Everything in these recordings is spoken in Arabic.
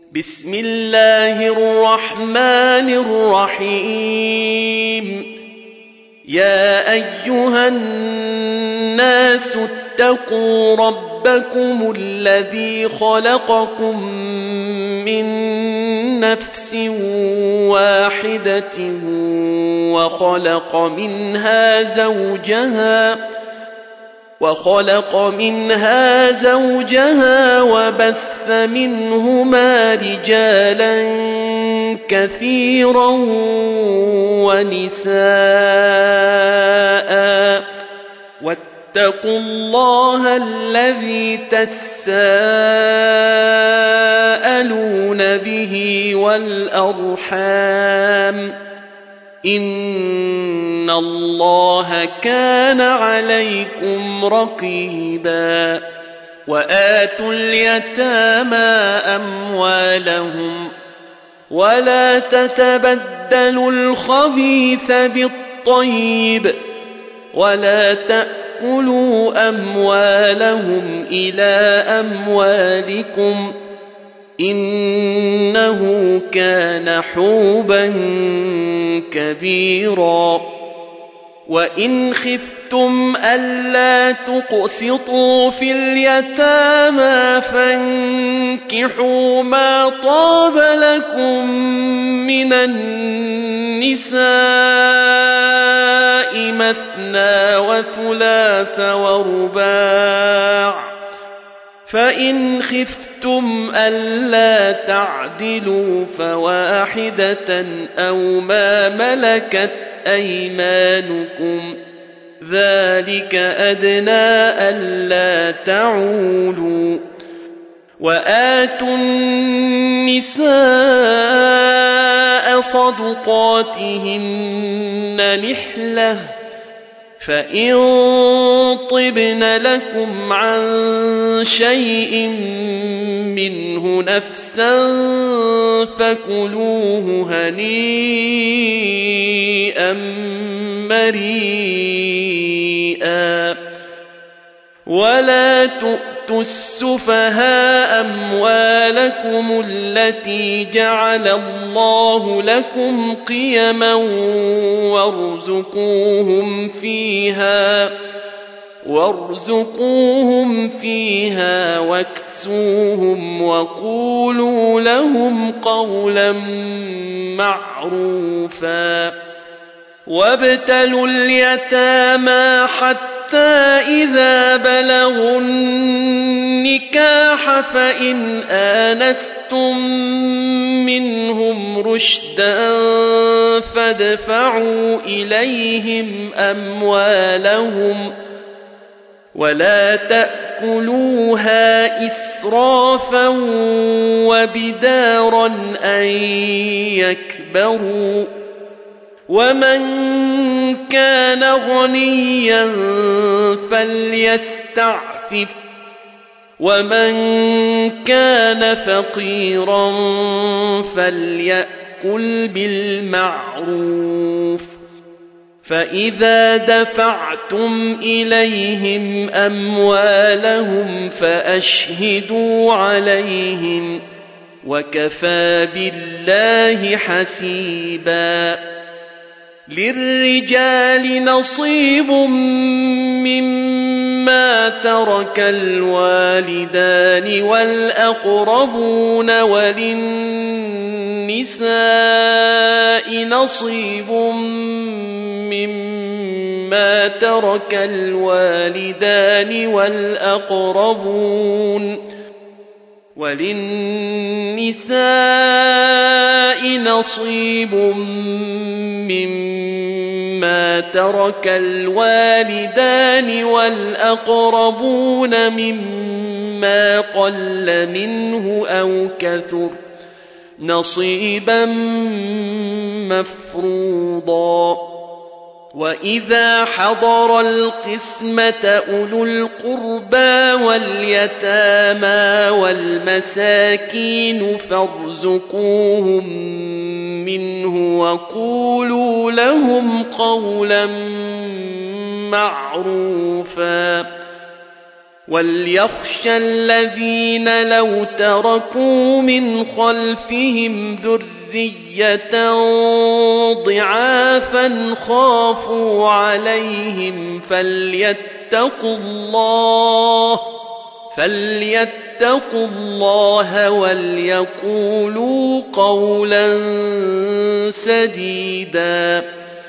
بسم الله الرحمن الرحيم. يا أيها الناس اتقوا ربكم الذي خلقكم من نفس واحدة وخلق منها زوجها وبث منهما رجالا كثيرا ونساء، واتقوا الله الذي تساءلون به والأرحام، إن الله كان عليكم رقيبا. وآتوا اليتامى أموالهم ولا تتبدلوا الخبيث بالطيب ولا تأكلوا أموالهم إلى أموالكم، إنه كان حوبا كبيرا. وإن خفتم ألا تقسطوا في اليتامى فانكحوا ما طاب لكم من النساء مثنى وثلاث ورباع، فإن خفتم ألا تعدلوا فواحدة أو ما ملكت أيمانكم، ذلك أدنى ألا تعولوا. وآتوا النساء صدقاتهن نحلة، فإن طبن لكم عن شيء منه نفسا فكلوه هنيئا مريئا. ولا تؤتوا السفهاء أموالكم التي جعل الله لكم قيما وارزقوهم فيها واكسوهم وقولوا لهم قولا معروفا. وابتلوا اليتامى حتى إذا بلغوا النكاح فإن آنستم منهم رشدا فادفعوا إليهم أموالهم ولا تأكلوها إسرافا وبدارا أن يكبروا، ومن كان غنيا فليستعفف، ومن كان فقيرا فليأكل بالمعروف. فإذا دفعتم إليهم أموالهم فأشهدوا عليهم، وكفى بالله حسيبا. للرجال نصيب مما ترك الوالدان والأقربون، وللنساء نصيب مما ترك الوالدان والأقربون، وللنساء نصيب مما ترك الوالدان والأقربون مما قل منه أو كثر، نصيبا مفروضا. وإذا حضر القسمة أولو القربى واليتامى والمساكين فارزقوهم منه وقولوا لهم قولا معروفا. وَلْيَخْشَ الَّذِينَ لَوْ تَرَكُوا مِنْ خَلْفِهِمْ ذُرِّيَّةً ضِعَافًا خَافُوا عَلَيْهِمْ فَلْيَتَّقُوا اللَّهَ وَلْيَقُولُوا قَوْلًا سَدِيدًا.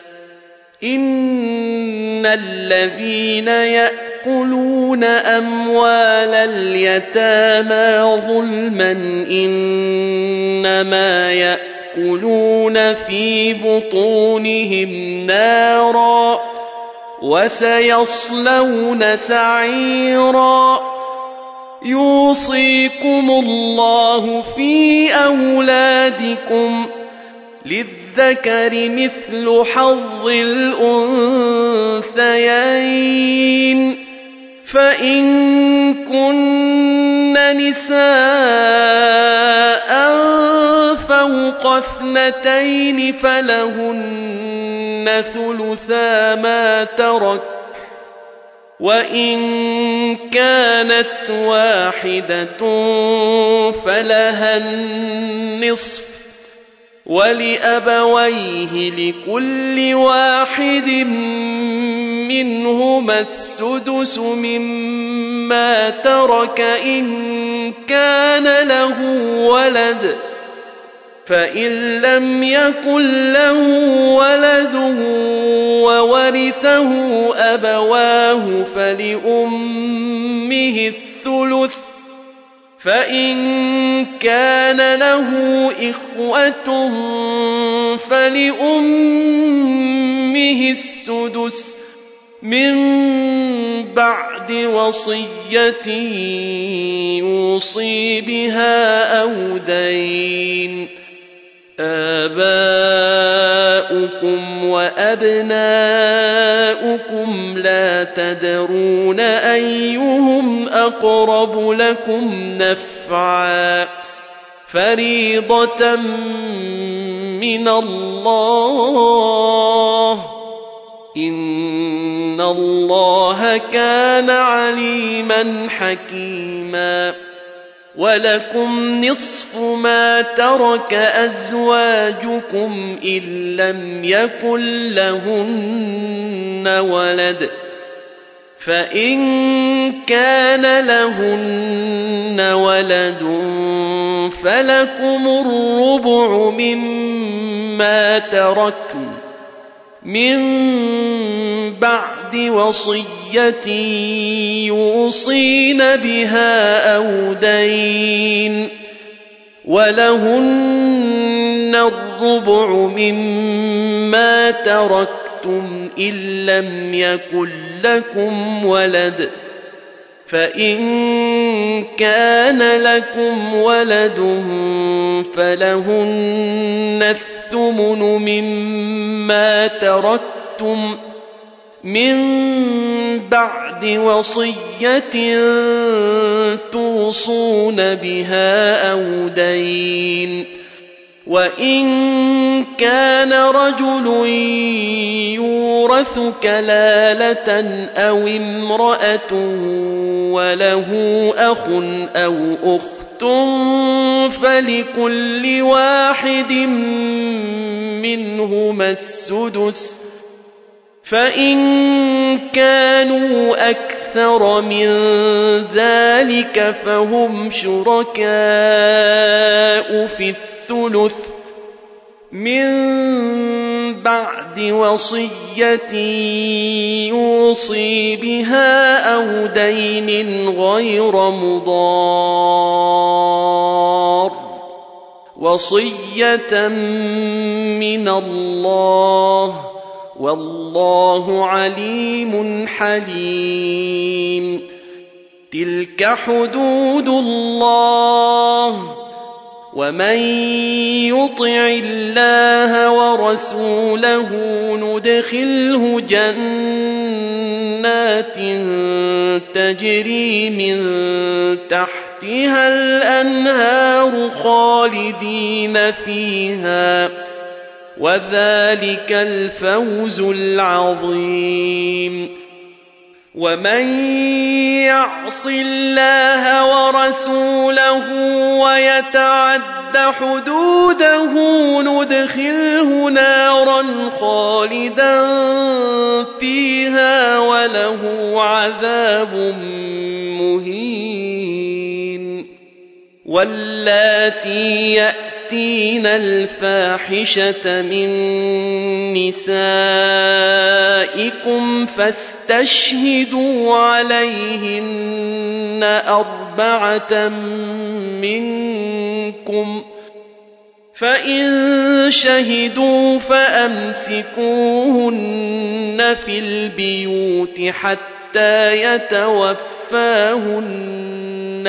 إِنَّ الَّذِينَ يَأْكُلُونَ أَمْوَالَ الْيَتَامَى ظُلْمًا إِنَّمَا يَأْكُلُونَ فِي بُطُونِهِمْ نَارًا وَسَيَصْلَوْنَ سَعِيرًا. يُوصِيكُمُ اللَّهُ فِي أَوْلَادِكُمْ لِلذَّكَرِ مِثْلُ حَظِّ الْأُنثَيَيْنِ، فَإِن كُنَّ نِسَاءً فَوْقَ اثْنَتَيْنِ فَلَهُنَّ ثُلُثَا مَا تَرَكَ، وَإِن كَانَتْ وَاحِدَةٌ فَلَهَا النِّصْفُ، وَلِأَبَوَيْهِ لِكُلِّ واحد منهما السُّدُسُ مِمَّا تَرَكَ إِن كَانَ لَهُ وَلَدٌ، فَإِن لَّمْ يَكُن لَّهُ وَلَدٌ وَوَرِثَهُ أَبَوَاهُ فَلِأُمِّهِ الثُّلُثُ، فَإِن كَانَ لَهُ إِخْوَةٌ فَلِأُمِّهِ السُّدُسُ مِن بَعْدِ وَصِيَّةٍ يُوصِي بِهَا أَوْ دَيْنٍ. آباؤكم وأبناؤكم لا تدرون أيهم أقرب لكم نفعا، فريضة من الله، إن الله كان عليما حكيما. وَلَكُمْ نِصْفُ مَا تَرَكَ أَزْوَاجُكُمْ إِن لَّمْ يَكُن لَّهُنَّ وَلَدٌ، فَإِن كَانَ لَهُنَّ وَلَدٌ فَلَكُمُ الرُّبُعُ مِمَّا تَرَكْنَ مِن بَعْدِ وَصِيَّةٍ يُوصِينَ بِهَا أَوْ دَيْنٍ، وَلَهُنَّ الرُّبُعُ مِمَّا تَرَكْتُمْ إِن لَّمْ يَكُن لَّكُمْ وَلَدٌ، فَإِن كَانَ لَكُمْ وَلَدٌ فَلَهُنَّ الثُّمُنُ مِمَّا تَرَكْتُم مِّن بَعْدِ وَصِيَّةٍ تُوصُونَ بِهَا أَوْ دَيْنٍ. وَإِن كَانَ رَجُلٌ يُورَثُ كَلَالَةً أَوْ امْرَأَةٌ وَلَهُ أَخٌ أَوْ أُخْتٌ فَلِكُلِّ واحد منهما السُّدُسُ، فَإِن كَانُوا أَكْثَرَ مِن ذَلِكَ فَهُمْ شُرَكَاءُ في الثُّلُثِ مِن بَعْدِ وَصِيَّةٍ يُوصِي بِهَا أَوْ دَيْنٍ غَيْرَ مُضَارٍّ، وَصِيَّةً مِّنَ اللَّهِ، وَاللَّهُ عَلِيمٌ حَلِيمٌ. تِلْكَ حُدُودُ اللَّهِ، وَمَن يُطِعِ اللَّهَ وَرَسُولَهُ نُدْخِلْهُ جَنَّاتٍ تَجْرِي مِن تَحْتِهَا الْأَنْهَارُ خَالِدِينَ فِيهَا، وَذَلِكَ الْفَوْزُ الْعَظِيمُ. ومن يعص الله ورسوله ويتعد حدوده ندخله نارا خالدا فيها وله عذاب مهين. واللاتي يأتين الفاحشة من نسائكم فاستشهدوا عليهن 4 منكم، فإن شهدوا فأمسكوهن في البيوت حتى يتوفاهن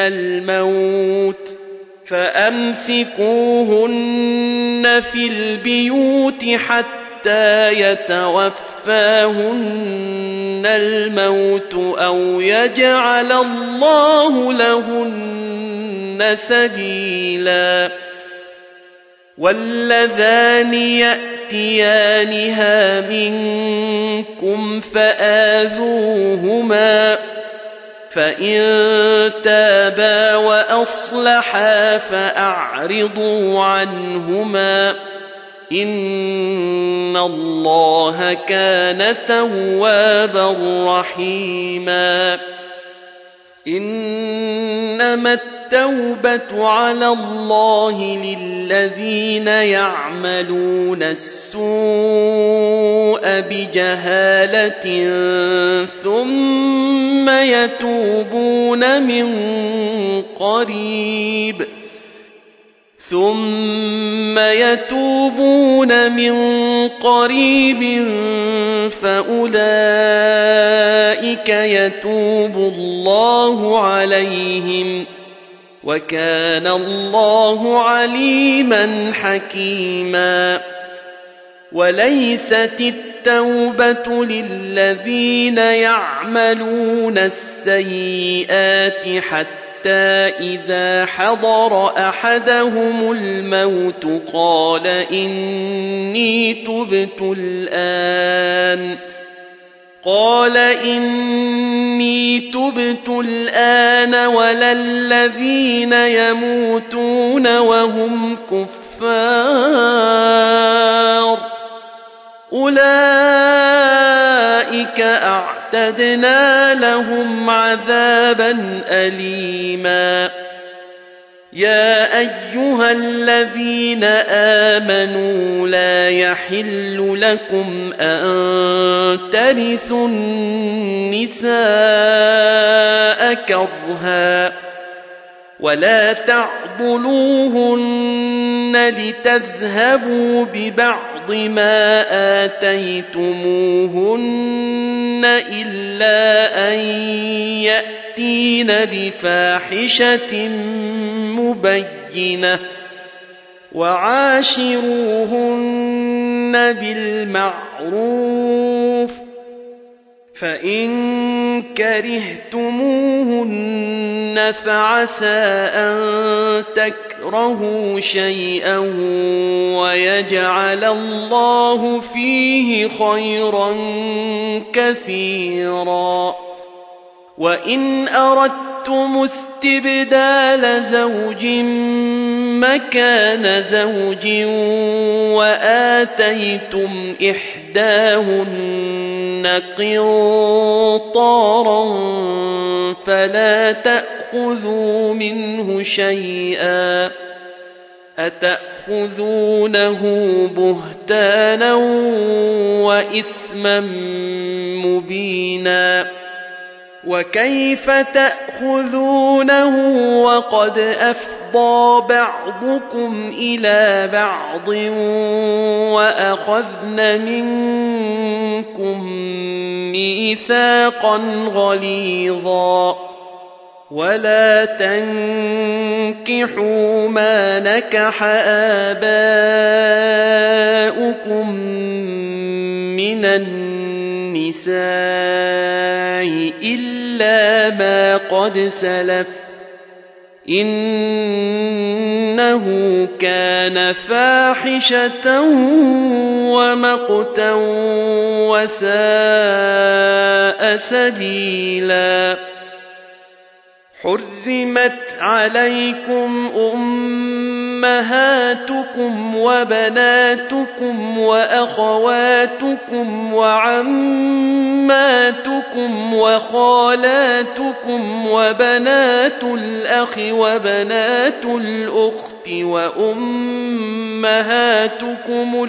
الموت أو يجعل الله لهن سبيلا. واللذان يأتيانها منكم فآذوهما، فإن تابا وأصلحا فأعرضوا عنهما، إن الله كان توابا رحيما. إنما التوبة على الله للذين يعملون السوء بجهالة ثم يتوبون من قريب فأولئك يتوب الله عليهم، وكان الله عليما حكيما. وليست التوبة للذين يعملون السيئات حتى إذا حضر أحدهم الموت قال إني تبت الآن ولا الذين يموتون وهم كفار، أولئك أعتدنا لهم عذابا أليما. يا أيها الذين آمنوا لا يحل لكم أن ترثوا النساء كرها ولا تعضلوهن لتذهبوا ببعض ما آتيتموهن إلا أن يأتين بفاحشة مبينة، وعاشروهن بالمعروف، فإن كرهتموهن فعسى أن تكرهوا شيئا ويجعل الله فيه خيرا كثيرا. وإن أردتم استبدال زوج مكان زوج وآتيتم إحداهن قنطارا فلا تأخذوا منه شيئا، أتأخذونه بهتانا وإثما مبينا. وكيف تأخذونه وقد أفضى بعضكم إلى بعض وأخذن منكم ميثاقا غليظا. ولا تنكحوا ما نكح آباؤكم من النساء إلا ما قد سلف، إنه إنه كان فاحشة ومقتا وساء سبيلا حرمت عليكم أمهاتكم وبناتكم وأخواتكم وعماتكم وخالاتكم وبنات الأخ وبنات الأخت وأمهاتكم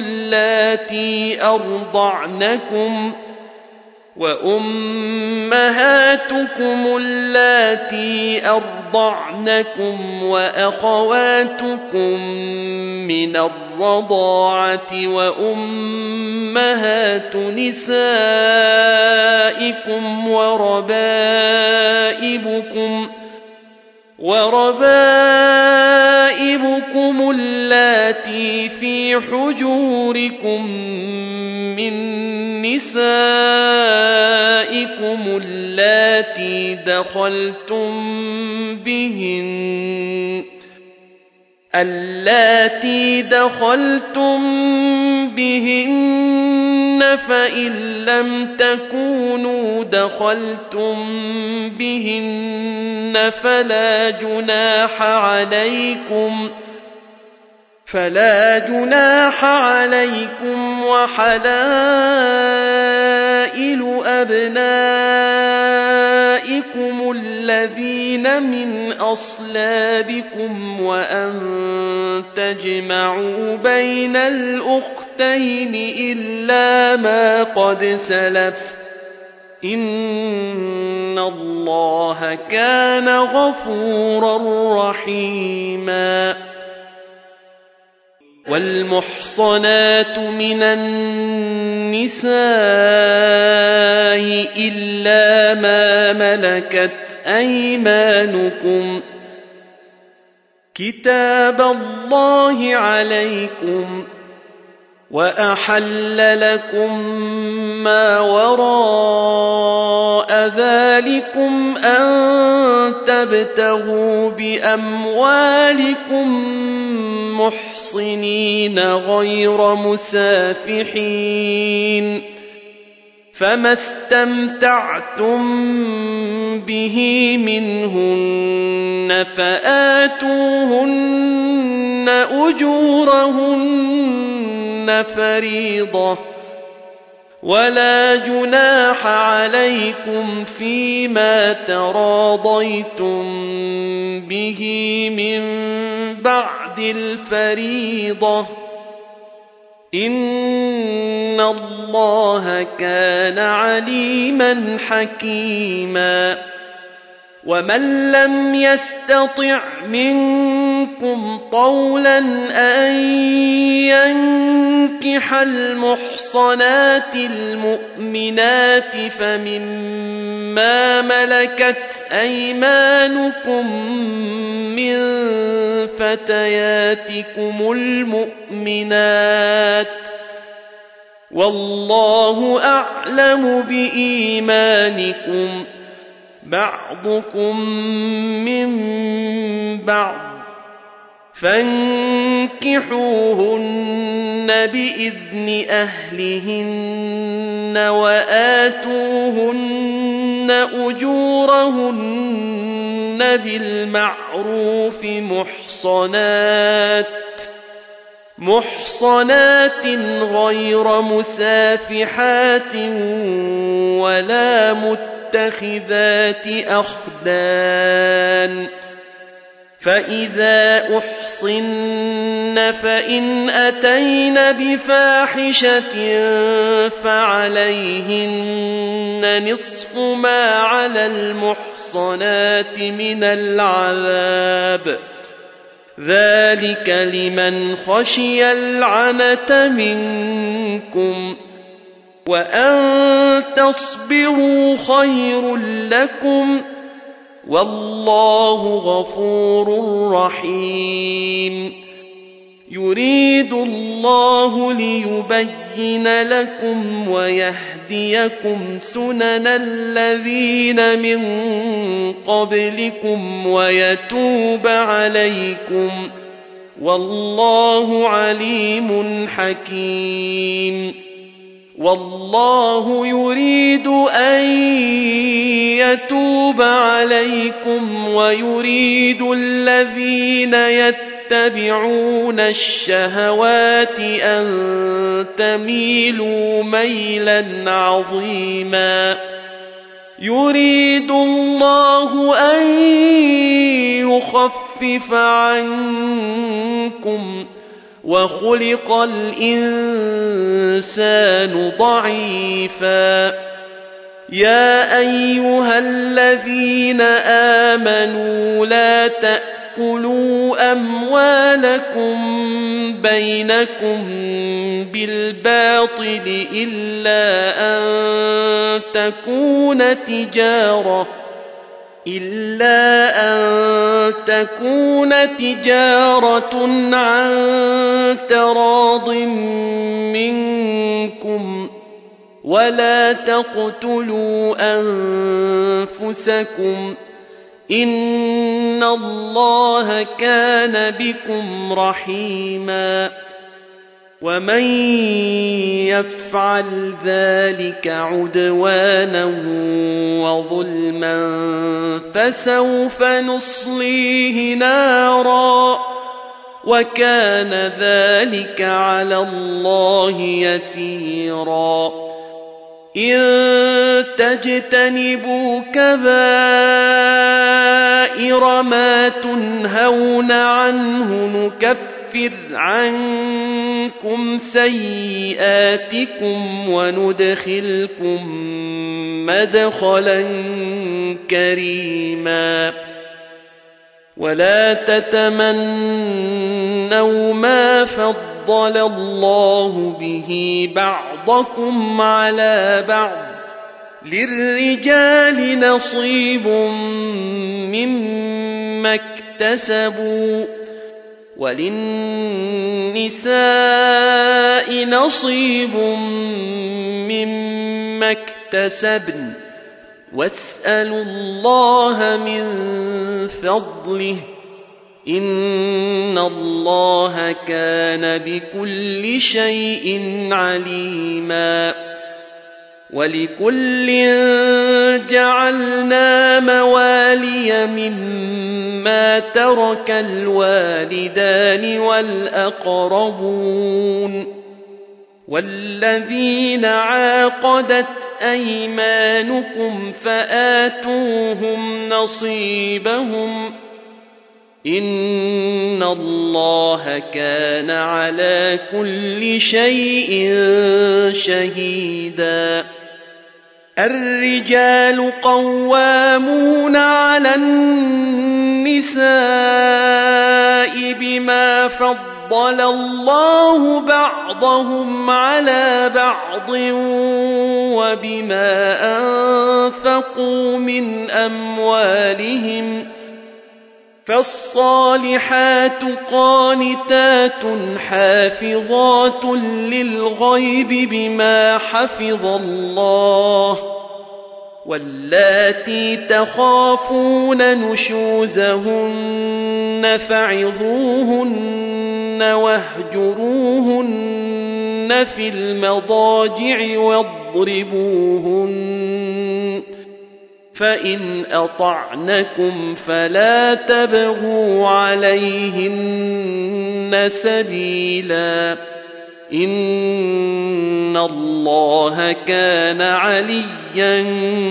اللاتي أرضعنكم وأخواتكم من الرضاعة وأمهات نسائكم وربائبكم اللاتي في حجوركم من نسائكم اللاتي دخلتم بهن فإن لم تكونوا دخلتم بهن فلا جناح عليكم وحلائل أبنائكم الذين من أصلابكم وأن تجمعوا بين الأختين إلا ما قد سلف إن الله كان غفورا رحيما والمحصنات من النساء إلا ما ملكت أيمانكم كتاب الله عليكم وأحل لكم ما وراء ذلكم أن تبتغوا بأموالكم محصنين غير مسافحين فما استمتعتم به منهن فآتوهن أجورهن فريضة ولا جناح عليكم فيما تراضيتم به من بعد الفريضة إن الله كان عليما حكيما ومن لم يستطع منكم طولا أن ينكح المحصنات المؤمنات فمما ملكت أيمانكم من فتياتكم المؤمنات والله أعلم بإيمانكم بعضكم من بعض فانكحوهن بإذن أهلهن وآتوهن أجورهن بالمعروف محصنات غير مسافحات ولا متخذات أخدان فإذا أحصن فإن أتين بفاحشة فعليهن نصف ما على المحصنات من العذاب ذلك لمن خشي العنة منكم وأن تصبروا خير لكم والله غفور رحيم يريد الله ليبين لكم ويهديكم سنن الذين من قبلكم ويتوب عليكم والله عليم حكيم والله يريد أن يتوب عليكم ويريد الذين يتبعون الشهوات أن تميلوا ميلا عظيما يريد الله أن يخفف عنكم وخلق الإنسان ضعيفا يا أيها الذين آمنوا لا تأكلوا أموالكم بينكم بالباطل إلا أن تكون تجارة عن تراض منكم ولا تقتلوا أنفسكم إن الله كان بكم رحيما ومن يفعل ذلك عدوانا وظلما فسوف نصليه نارا وكان ذلك على الله يسيرا إن تجتنبوا كبائر ما تنهون عنه نكفر عنكم سيئاتكم وندخلكم مدخلا كريما ولا تتمنوا ما فضل الله به بعضكم على بعض للرجال نصيب مما اكتسبوا وللنساء نصيب مما اكتسبن واسألوا الله من فضله إن الله كان بكل شيء عليما ولكل جعلنا موالي مما ترك الوالدان والأقربون والذين عاقدت أيمانكم فآتوهم نصيبهم إن الله كان على كل شيء شهيدا الرجال قوامون على النساء بما فضل الله بعضهم على بعض وبما أنفقوا من أموالهم فالصالحات قانتات حافظات للغيب بما حفظ الله واللاتي تخافون نشوزهن فعظوهن واهجروهن في المضاجع واضربوهن فإن أطعنكم فلا تبغوا عليهن سبيلا إن الله كان عليا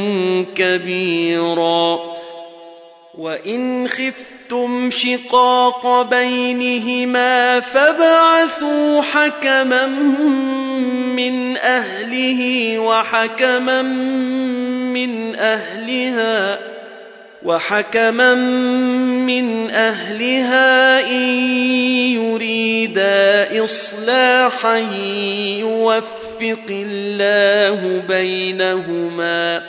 كبيرا وإن خفتم شقاق بينهما فابعثوا حكما من أهله وحكما من أهلها إن يريدا إصلاحا يوفق الله بينهما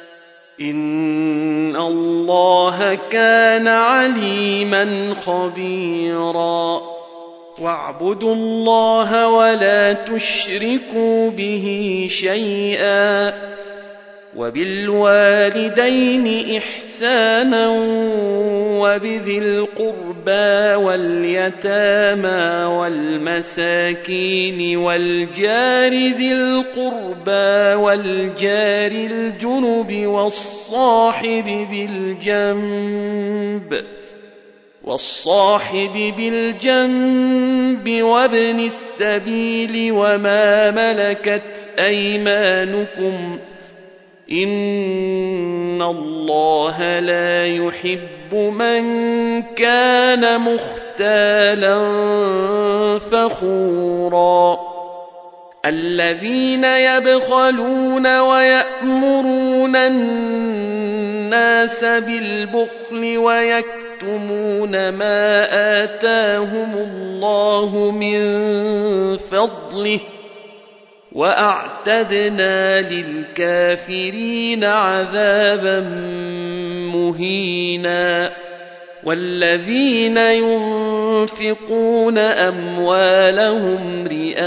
إن الله كان عليما خبيرا واعبدوا الله ولا تشركوا به شيئا وبالوالدين إحسانا وبذي القرب القربى واليتامى والمساكين والجار ذي القربى والجار الجنب والصاحب بالجنب وابن السبيل وما ملكت أيمانكم إن الله لا يحب من كان مختالا فخورا الذين يبخلون ويأمرون الناس بالبخل ويكتمون ما آتاهم الله من فضله وأعتدنا للكافرين عذابا مهينا والذين ينفقون أموالهم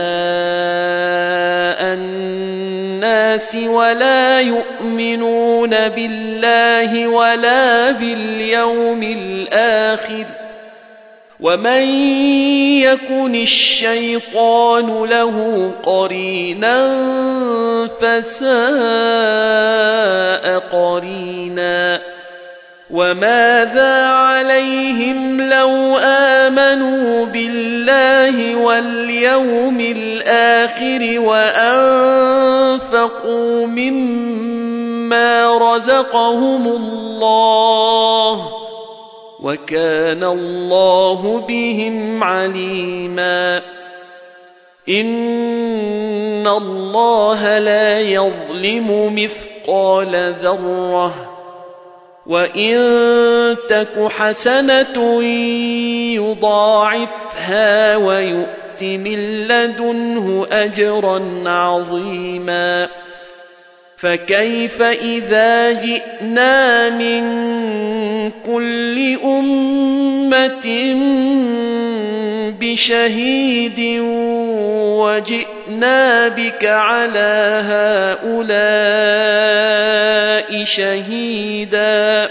رئاء الناس ولا يؤمنون بالله ولا باليوم الآخر ومن يكن الشيطان له قرينا فساء قرينا وماذا عليهم لو آمنوا بالله واليوم الآخر وأنفقوا مما رزقهم الله وكان الله بهم عليما إن الله لا يظلم مثقال ذرة وإن تك حسنة يضاعفها ويؤت من لدنه أجرا عظيما فكيف إذا جئنا من كل أمة بشهيد وجئنا بك على هؤلاء شهيدا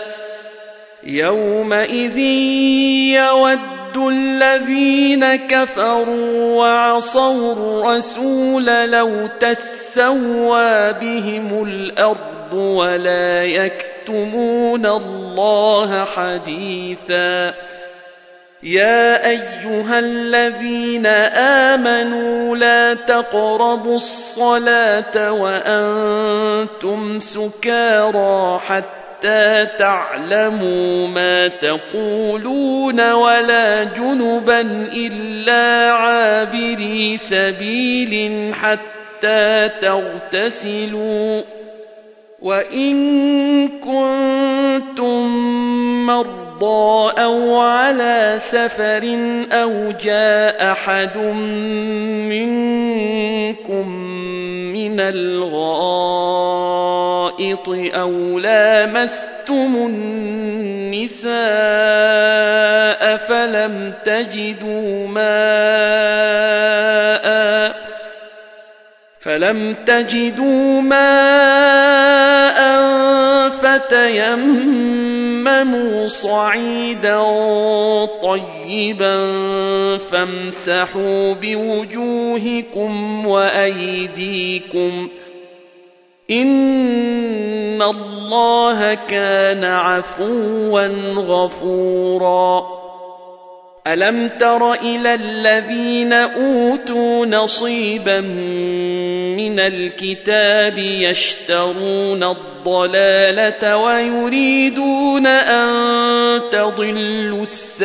يومئذ يود الذين كفروا وعصوا الرسول لو تسوى بهم الأرض ولا يكتمون الله حديثا يا أيها الذين آمنوا لا تقربوا الصلاة وأنتم سكارى حتى تعلموا ما تقولون ولا جنبا إلا عابري سبيل حتى تغتسلوا وإن كنتم مرضى أو على سفر أو جاء أحد منكم من الغائط أو لامستم النساء فلم تجدوا ماء فتيمموا صعيدا طيبا فامسحوا بوجوهكم وأيديكم إن الله كان عفوا غفورا ألم تر إلى الذين أوتوا نصيبا من الكتاب يشترون الضلالة ويريدون أن تضلوا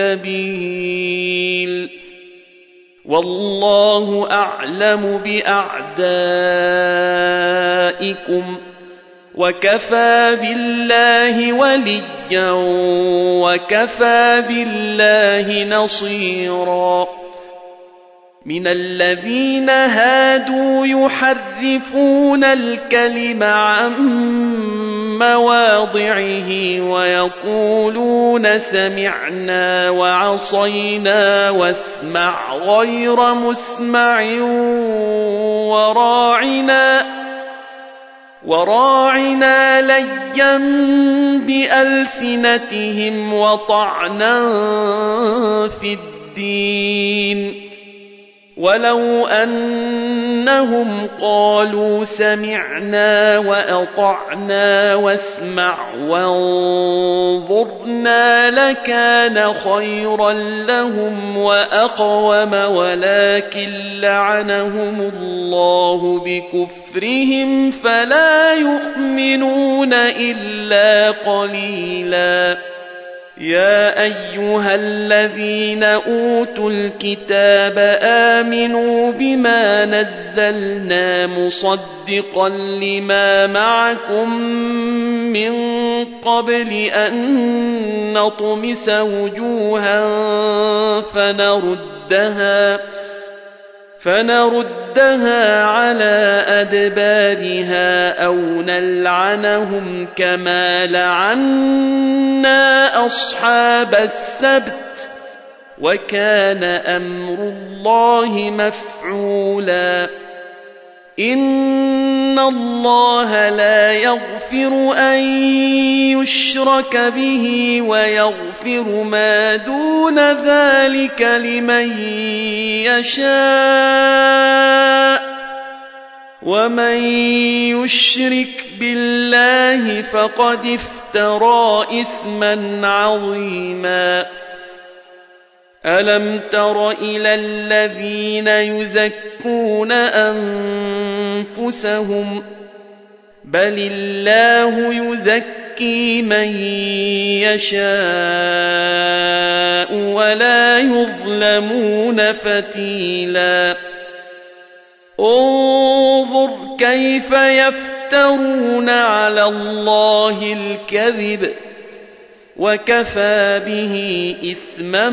السبيل والله أعلم بأعدائكم وكفى بالله وليا وكفى بالله نصيرا من الذين هادوا يحرفون الكلم عن مواضعه ويقولون سمعنا وعصينا واسمع غير وراعنا ليا بألسنتهم وطعنا في الدين ولو أنهم قالوا سمعنا وأطعنا واسمع وانظرنا لكان خيرا لهم وأقوم ولكن لعنهم الله بكفرهم فلا يؤمنون إلا قليلا يا أيها الذين أوتوا الكتاب آمنوا بما نزلنا مصدقا لما معكم من قبل أن نطمس وجوها فنردها على أدبارها أو نلعنهم كما لعنا أصحاب السبت وكان أمر الله مفعولا إن الله لا يغفر أن يشرك به ويغفر ما دون ذلك لمن يشاء ومن يشرك بالله فقد افترى إثما عظيما ألم تر إلى الذين يزكون أنفسهم بل الله يزكي من يشاء ولا يظلمون فتيلا انظر كيف يفترون على الله الكذب وكفى به إثما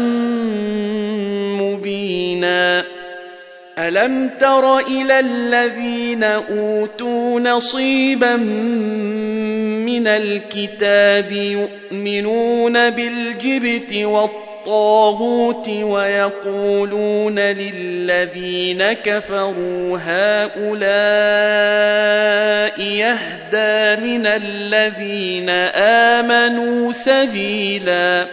مبينا ألم تر إلى الذين أوتوا نصيبا من الكتاب يؤمنون بالجبت والطاغوت ويقولون للذين كفروا هؤلاء يهدى من الذين آمنوا سبيلا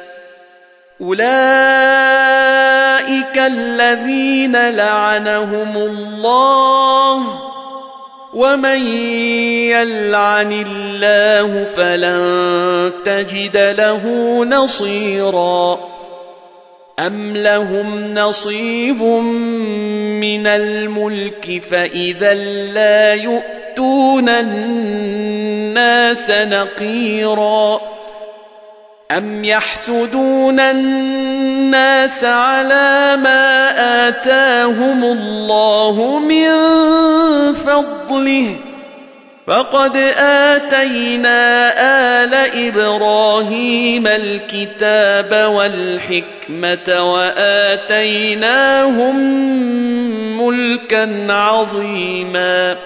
أولئك الذين لعنهم الله ومن يلعن الله فلن تجد له نصيرا أم لهم نصيب من الملك فإذا لا يؤتون الناس نقيرا أم يحسدون الناس على ما آتاهم الله من فضله فقد آتينا آل إبراهيم الكتاب والحكمة وآتيناهم ملكا عظيما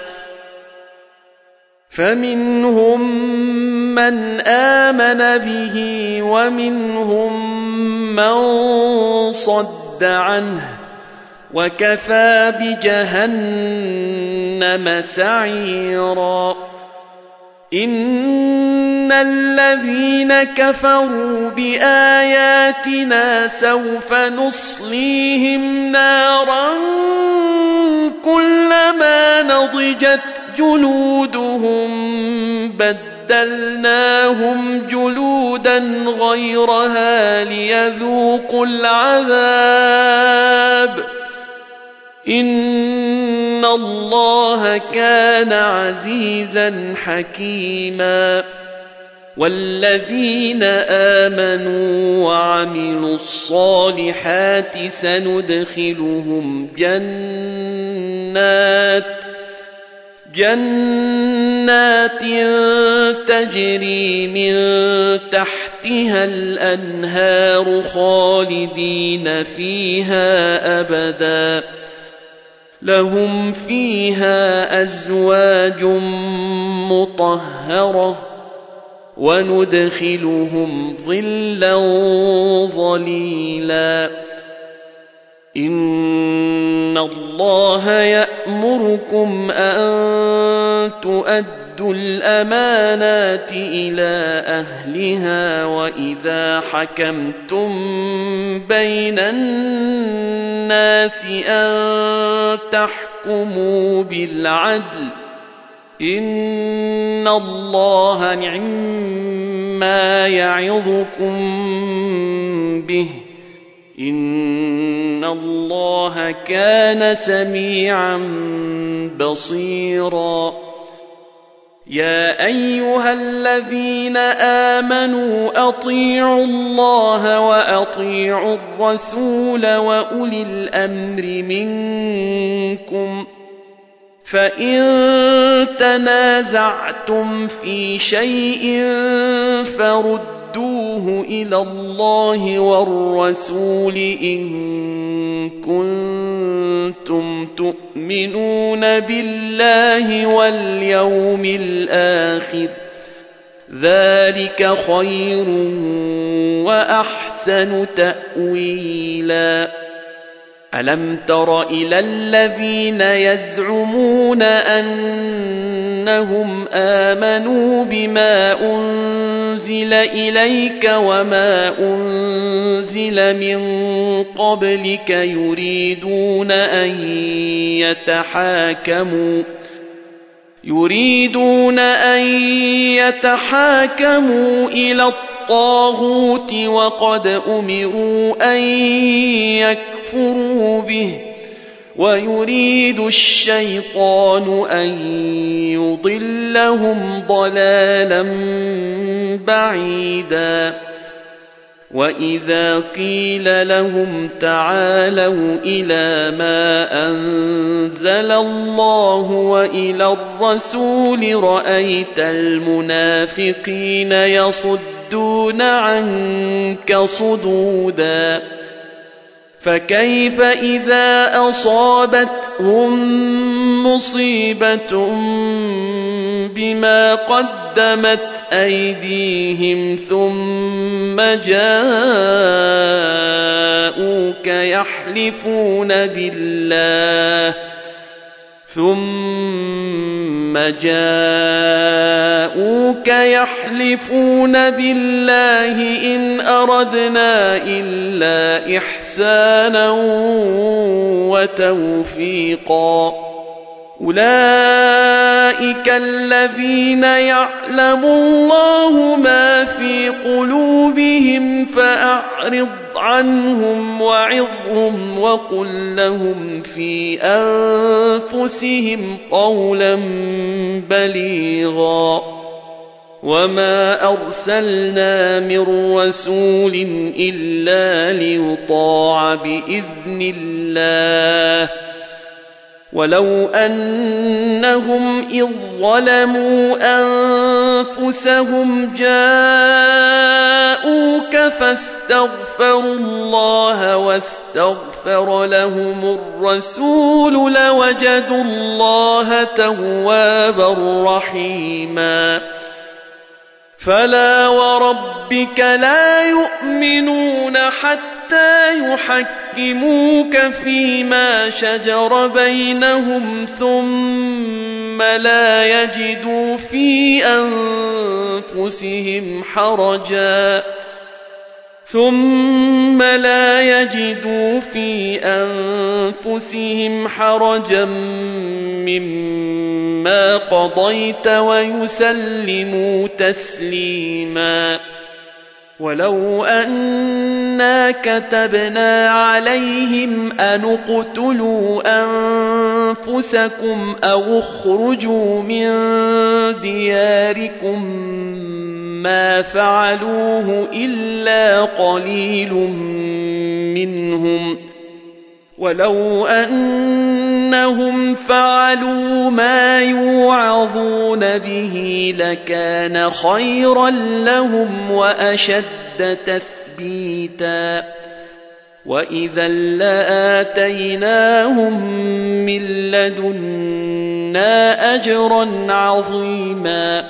فمنهم من آمن به ومنهم من صد عنه وكفى بجهنم سعيرا إن الذين كفروا بآياتنا سوف نصليهم نارا كلما نضجت جلودهم بدلناهم جلودا غيرها ليذوقوا العذاب إن الله كان عزيزا حكيما والذين آمنوا وعملوا الصالحات سندخلهم جنات تجري من تحتها الأنهار خالدين فيها أبدا لهم فيها أزواج مطهرة وندخلهم ظلا ظليلا إن الله يأمركم أن تؤدوا وَأَدُّوا الْأَمَانَاتِ إِلَى أَهْلِهَا وَإِذَا حَكَمْتُم بَيْنَ النَّاسِ أَن تَحْكُمُوا بِالْعَدْلِ ۚ إِنَّ اللَّهَ نِعِمَّا يَعِظُكُم بِهِ ۗ إِنَّ اللَّهَ كَانَ سَمِيعًا بَصِيرًا. يَا أَيُّهَا الَّذِينَ آمَنُوا أَطِيعُوا اللَّهَ وَأَطِيعُوا الرَّسُولَ وَأُولِي الْأَمْرِ مِنكُمْ ۖ فَإِن تَنَازَعْتُمْ فِي شَيْءٍ فَرُدُّوهُ إِلَى اللَّهِ وَالرَّسُولِ إِن كُنتُمْ تُؤْمِنُونَ بِاللَّهِ وَالْيَوْمِ الْآخِرِ ۚ ذَلِكَ خَيْرٌ وَأَحْسَنُ تَأْوِيلًا. أَلَمْ تَرَ إِلَى الَّذِينَ يَزْعُمُونَ أَنَّهُمْ آمَنُوا بِمَا أُنزِلَ إِلَيْكَ وَمَا أُنزِلَ مِن قَبْلِكَ يُرِيدُونَ أَن يَتَحَاكَمُوا إِلَى الطَّاغُوتِ وَقَدْ أُمِرُوا أَن يَكْفُرُوا بِهِ ۚ وَيُرِيدُ الشَّيْطَانُ أَن يُضِلَّهُمْ ضَلَالًا بَعِيدًا. وَإِذَا قِيلَ لَهُمْ تَعَالَوْا إِلَىٰ مَا أَنزَلَ اللَّهُ وَإِلَى الرَّسُولِ رَأَيْتَ الْمُنَافِقِينَ يَصُدُّونَ عَنكَ صُدُودًا. فَكَيْفَ إِذَا أَصَابَتْهُم مُّصِيبَةٌ بِمَا قَدَّمَتْ أَيْدِيهِمْ ثُمَّ جَاءُوكَ يَحْلِفُونَ بِاللَّهِ إِنْ أَرَدْنَا إِلَّا إِحْسَانًا وَتَوْفِيقًا. أُولَئِكَ الَّذِينَ يَعْلَمُ اللَّهُ مَا فِي قُلُوبِهِمْ فَأَعْرِضْ عَنْهُمْ وَعِظْهُمْ وَقُل لَّهُمْ فِي أَنفُسِهِمْ قَوْلًا بَلِيغًا. وَمَا أَرْسَلْنَا مِن رَّسُولٍ إِلَّا لِيُطَاعَ بِإِذْنِ اللَّهِ، وَلَوْ أَنَّهُمْ إِذ ظَّلَمُوا أَنفُسَهُمْ جَاءُوكَ فَاسْتَغْفَرُوا اللَّهَ وَاسْتَغْفَرَ لَهُمُ الرَّسُولُ لَوَجَدُوا اللَّهَ تَوَّابًا رَّحِيمًا. فَلَا وَرَبِّكَ لَا يُؤْمِنُونَ حَتَّىٰ يُحَكِّمُوكَ فِيمَا شَجَرَ بَيْنَهُمْ ثُمَّ لا يجدوا في أنفسهم حرجا مما قضيت ويسلموا تسليما. ولو أنا كتبنا عليهم أن اقتلوا أنفسكم أو اخرجوا من دياركم ما فعلوه إلا قليل منهم، ولو أنهم فعلوا ما يوعظون به لكان خيرا لهم وأشد تثبيتا، وإذا لآتيناهم من لدنا أجرا عظيما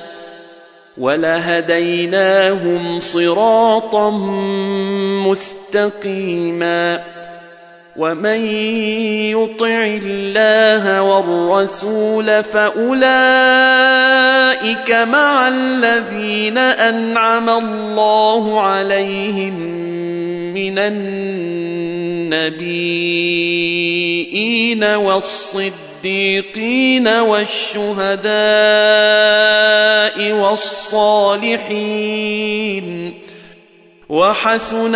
ولهديناهم صراطا مستقيما. ومن يطع الله والرسول فأولئك مع الذين أنعم الله عليهم من النبيين والصديقين والشهداء والصالحين وحسن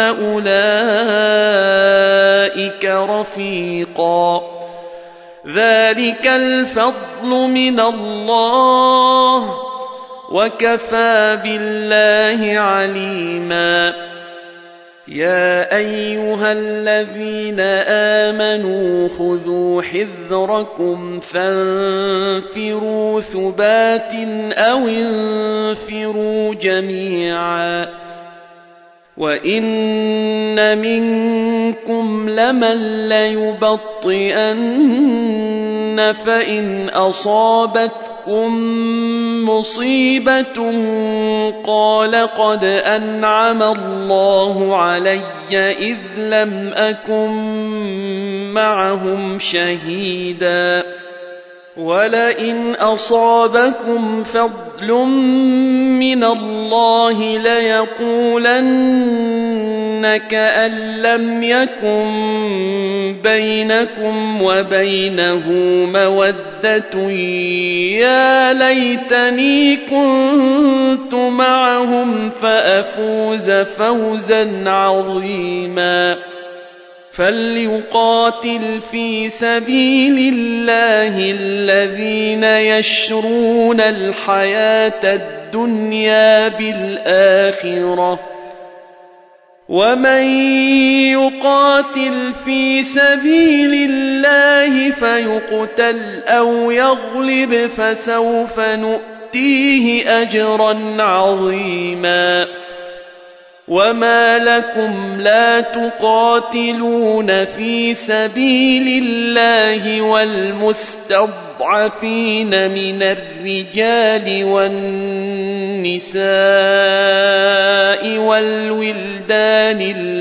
أولئك رفيقا ذلك الفضل من الله وكفى بالله عليما يا أيها الذين آمنوا خذوا حذركم فانفروا ثبات أو انفروا جميعا وإن منكم لمن ليبطئن فإن أصابتكم مصيبة قال قد أنعم الله علي إذ لم أكن معهم شهيدا ولئن أصابكم فضل من الله ليقولن كأن لم يكن بينكم وبينه مودة يا ليتني كنت معهم فأفوز فوزا عظيما فليقاتل في سبيل الله الذين يشرون الحياة الدنيا بالآخرة ومن يقاتل في سبيل الله فيقتل أو يغلب فسوف نؤتيه أجرا عظيما وما لكم لا تقاتلون في سبيل الله والمستضعفين من الرجال والنساء والولدان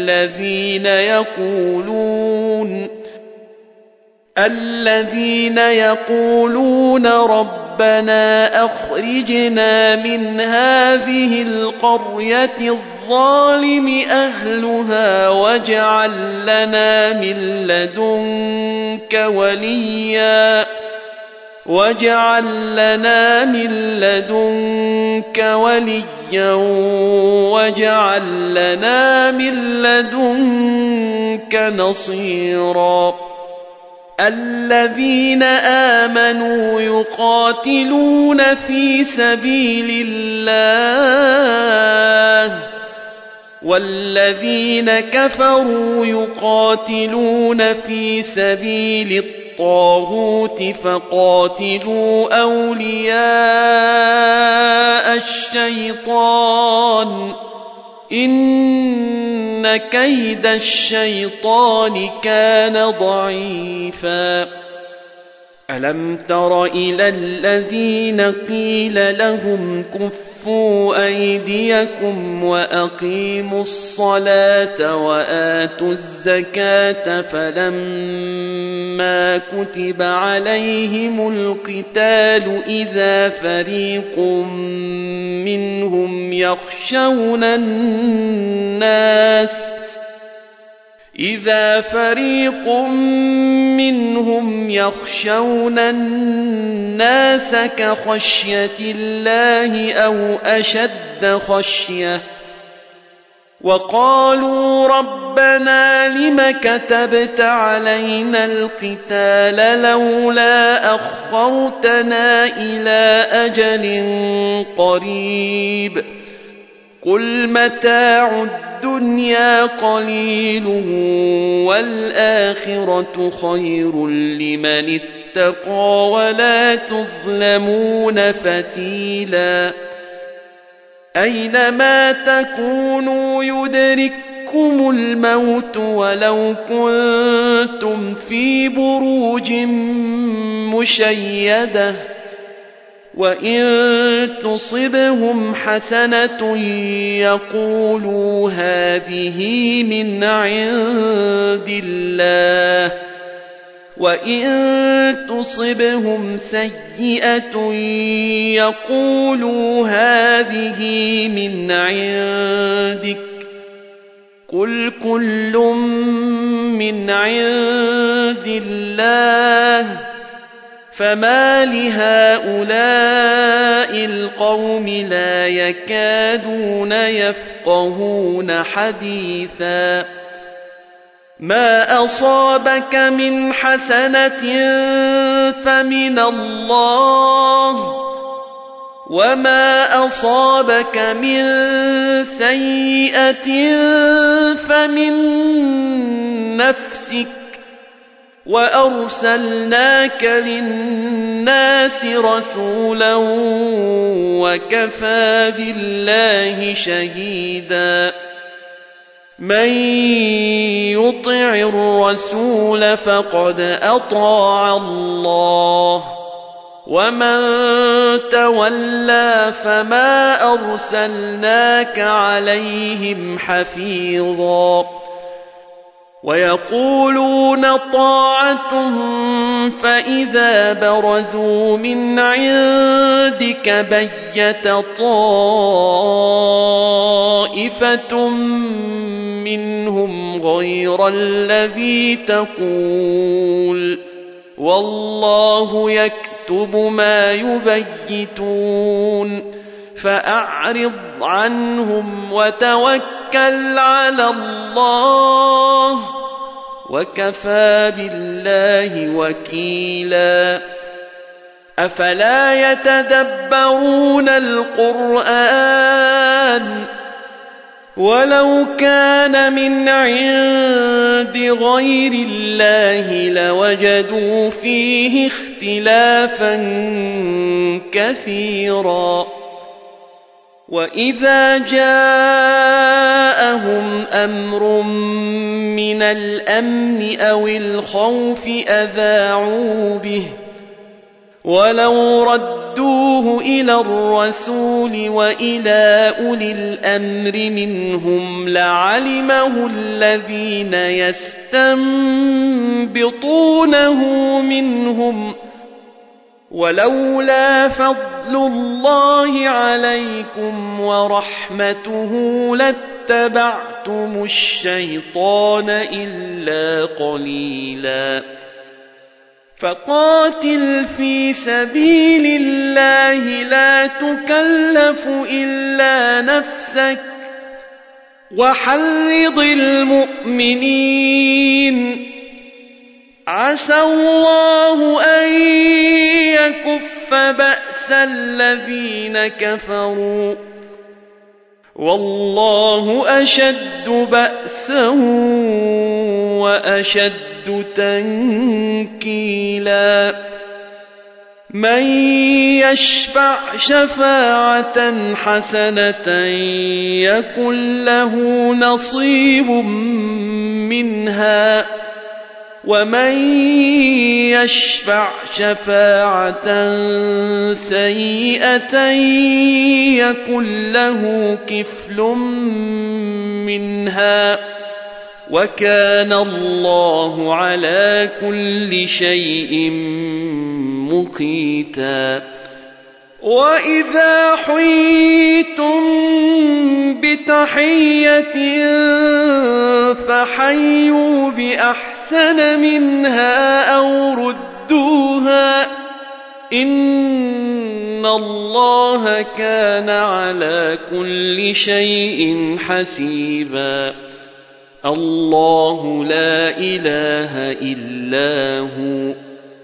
الذين يقولون ربنا أخرجنا من هذه القرية الظالم أهلها واجعل لنا من لدنك وليا واجعل لنا من لدنك نصيرا الذين آمنوا يقاتلون في سبيل الله والذين كفروا يقاتلون في سبيل الطاغوت فقاتلوا أولياء الشيطان إن كيد الشيطان كان ضعيفا ألم تر إلى الذين قيل لهم كفوا أيديكم وأقيموا الصلاة وآتوا الزكاة فلما كتب عليهم القتال إذا فريق منهم يخشون الناس كخشية الله أو أشد خشية وقالوا ربنا لم كتبت علينا القتال لولا أخرتنا إلى أجل قريب قل متاع الدنيا قليل والآخرة خير لمن اتقى ولا تظلمون فتيلا أينما تكونوا يدرككم الموت ولو كنتم في بروج مشيدة وإن تصبهم حسنة يقولوا هذه من عند الله، وإن تصبهم سيئة يقولوا هذه من عندك، قل كل من عند الله، فما لهؤلاء القوم لا يكادون يفقهون حديثا. ما أصابك من حسنة فمن الله، وما أصابك من سيئة فمن نفسك، وأرسلناك للناس رسولا وكفى بالله شهيدا. من يطع الرسول فقد أطاع الله، ومن تولى فما أرسلناك عليهم حفيظا. ويقولون طاعة فإذا برزوا من عندك بيت طائفة منهم غير الذي تقول، والله يكتب ما يبيتون، فأعرض عنهم وتوكل على الله، وكفى بالله وكيلا. أفلا يتدبرون القرآن ولو كان من عند غير الله لوجدوا فيه اختلافا كثيرا. وإذا جاءهم أمر من الأمن أو الخوف أذاعوا به، ولو ردوه إلى الرسول وإلى أولي الأمر منهم لعلمه الذين يستنبطونه منهم، ولولا فضل الله عليكم ورحمته لاتبعتم الشيطان إلا قليلا. فقاتل في سبيل الله لا تكلف إلا نفسك، وحرض المؤمنين، عسى الله أن يكف بأس الذين كفروا، والله أشد بأسا وأشد تنكيلا. من يشفع شفاعة حسنة يكن له نصيب منها، ومن يشفع شفاعة سيئة يكن له كفل منها، وكان الله على كل شيء مقيتا. وإذا حييتم بتحية فحيوا بأحسن منها أو ردوها، إن الله كان على كل شيء حسيبا. الله لا إله إلا هو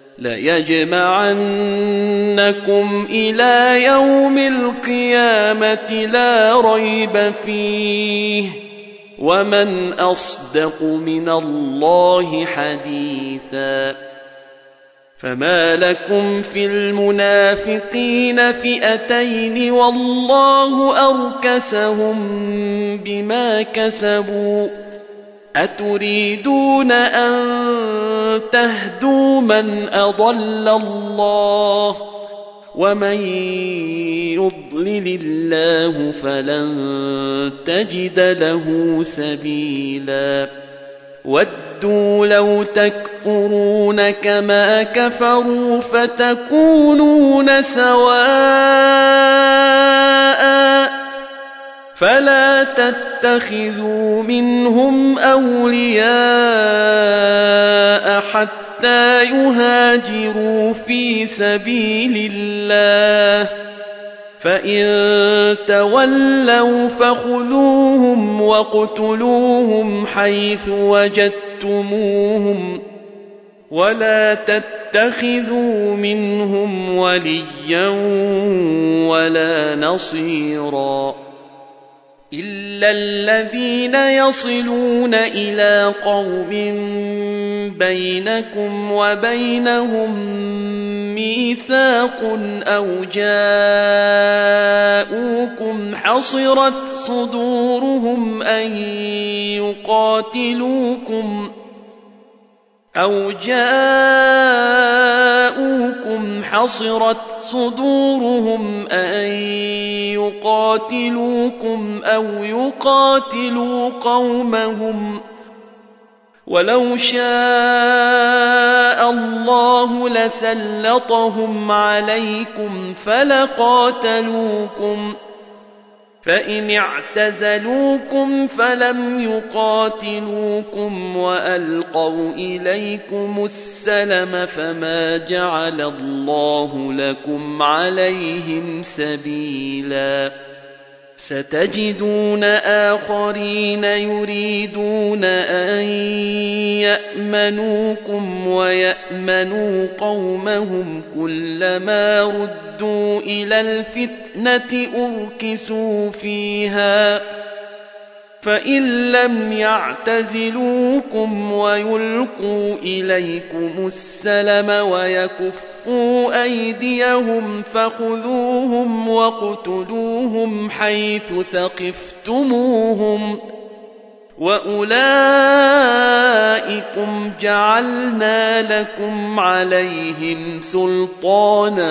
ليجمعنكم إلى يوم القيامة لا ريب فيه، ومن أصدق من الله حديثا. فما لكم في المنافقين فئتين والله أركسهم بما كسبوا، أتريدون أن تهدوا من أضل الله، ومن يضلل الله فلن تجد له سبيلا ودوا لو تكفرون كما كفروا فتكونون سواء فلا تتخذوا منهم أولياء حتى يهاجروا في سبيل الله فإن تولوا فخذوهم واقتلوهم حيث وجدتموهم ولا تتخذوا منهم وليا ولا نصيرا إلا الذين يصلون إلى قوم بينكم وبينهم ميثاق أو جاءوكم حصرت صدورهم أن يقاتلوكم أو يقاتلوا قومهم ولو شاء الله لسلطهم عليكم فلقاتلوكم فإن اعتزلوكم فلم يقاتلوكم وألقوا إليكم السلم فما جعل الله لكم عليهم سبيلا ستجدون آخرين يريدون أن يأمنوكم ويأمنوا قومهم كلما ردوا إلى الفتنة أركسوا فيها فإن لم يعتزلوكم ويلقوا إليكم السلم ويكفوا أيديهم فخذوهم واقتلوهم حيث ثقفتموهم وأولئكم جعلنا لكم عليهم سلطانا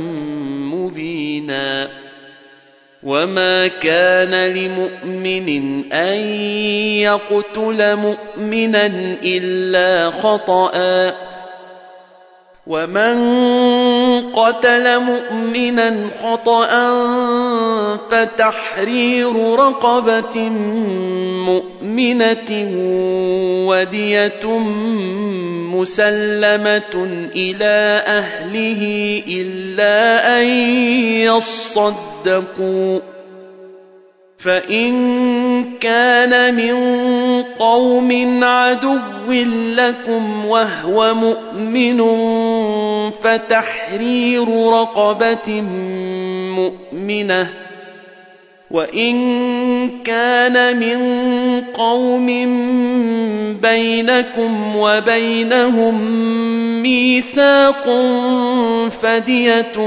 مبينا وما كان لمؤمن أن يقتل مؤمنا إلا خطأ ومن قتل مؤمنا خطأ فتحرير رقبة مؤمنة ودية مسلمة إلى أهله إلا أن يصدقوا فإن كان من قوم عدو لكم وهو مؤمن فتحرير رقبة مؤمنة وإن كان من قوم بينكم وبينهم ميثاق فدية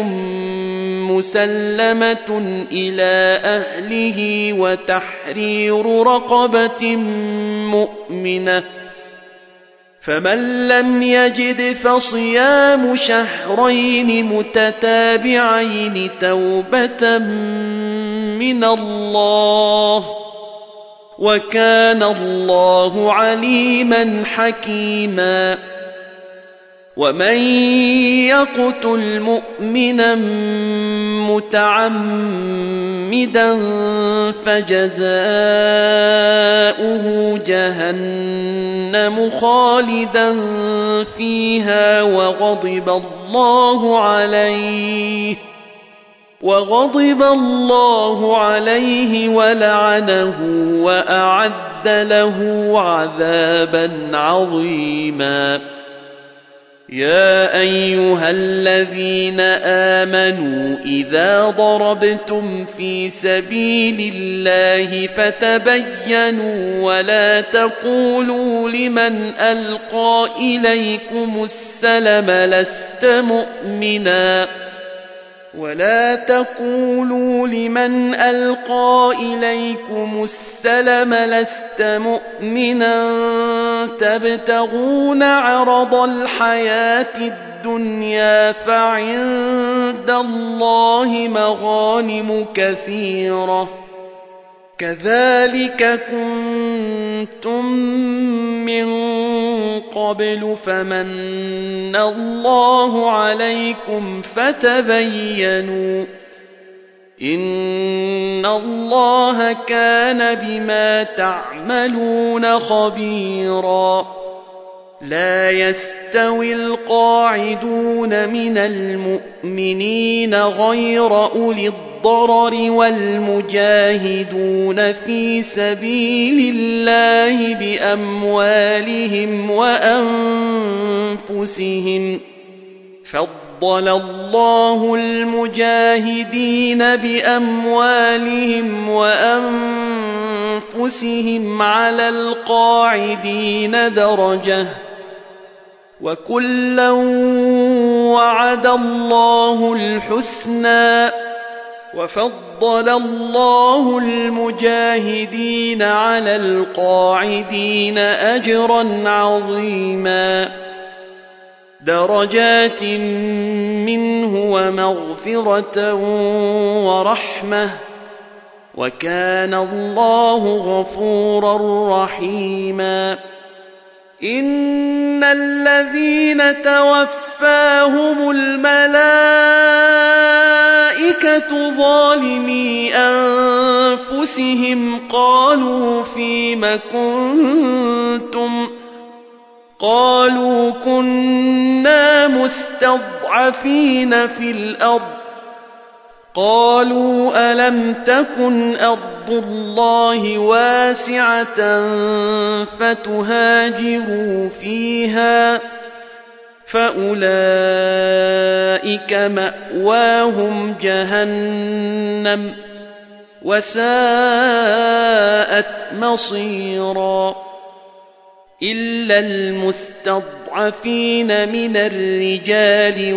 مسلمة إلى أهله وتحرير رقبة مؤمنة فمن لم يجد فصيام شهرين متتابعين توبة من الله وكان الله عليما حكيما ومن يقتل مؤمنا متعمدا فجزاؤه جهنم خالدا فيها وغضب الله عليه ولعنه وأعد له عذابا عظيما يا أيها الذين آمنوا إذا ضربتم في سبيل الله فتبينوا ولا تقولوا لمن ألقى إليكم السلم لست مؤمنا ولا تقولوا لمن ألقى إليكم السلم لست مؤمنا تبتغون عرض الحياة الدنيا فعند الله مغانم كثيرة كذلك كنتم من قبل فمن الله عليكم فتبينوا إن الله كان بما تعملون خبيرا لا يستوي القاعدون من المؤمنين غير أولي الضرر والمجاهدون في سبيل الله بأموالهم وأنفسهم فضل الله المجاهدين بأموالهم وأنفسهم على القاعدين درجة وكلا وعد الله الحسنى وفضل الله المجاهدين على القاعدين أجرا عظيما درجات منه ومغفرة ورحمة وكان الله غفورا رحيما إن الذين توفاهم الملائكة ظالمي أنفسهم قالوا فيم كنتم قالوا كنا مستضعفين في الأرض قالوا ألم تكن أرض الله واسعة فتهاجروا فيها فأولئك مأواهم جهنم وساءت مصيرا إلا المستضعفين من الرجال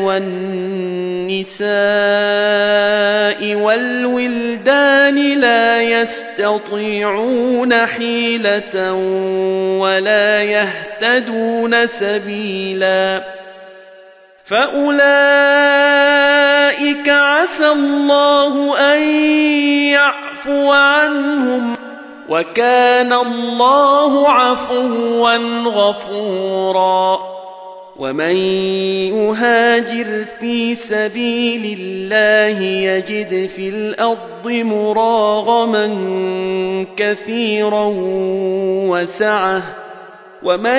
والنساء والولدان لا يستطيعون حيلة ولا يهتدون سبيلا فأولئك عسى الله أن يعفو عنهم وكان الله عفوا غفورا ومن يهاجر في سبيل الله يجد في الأرض مراغما كثيرا وسعة ومن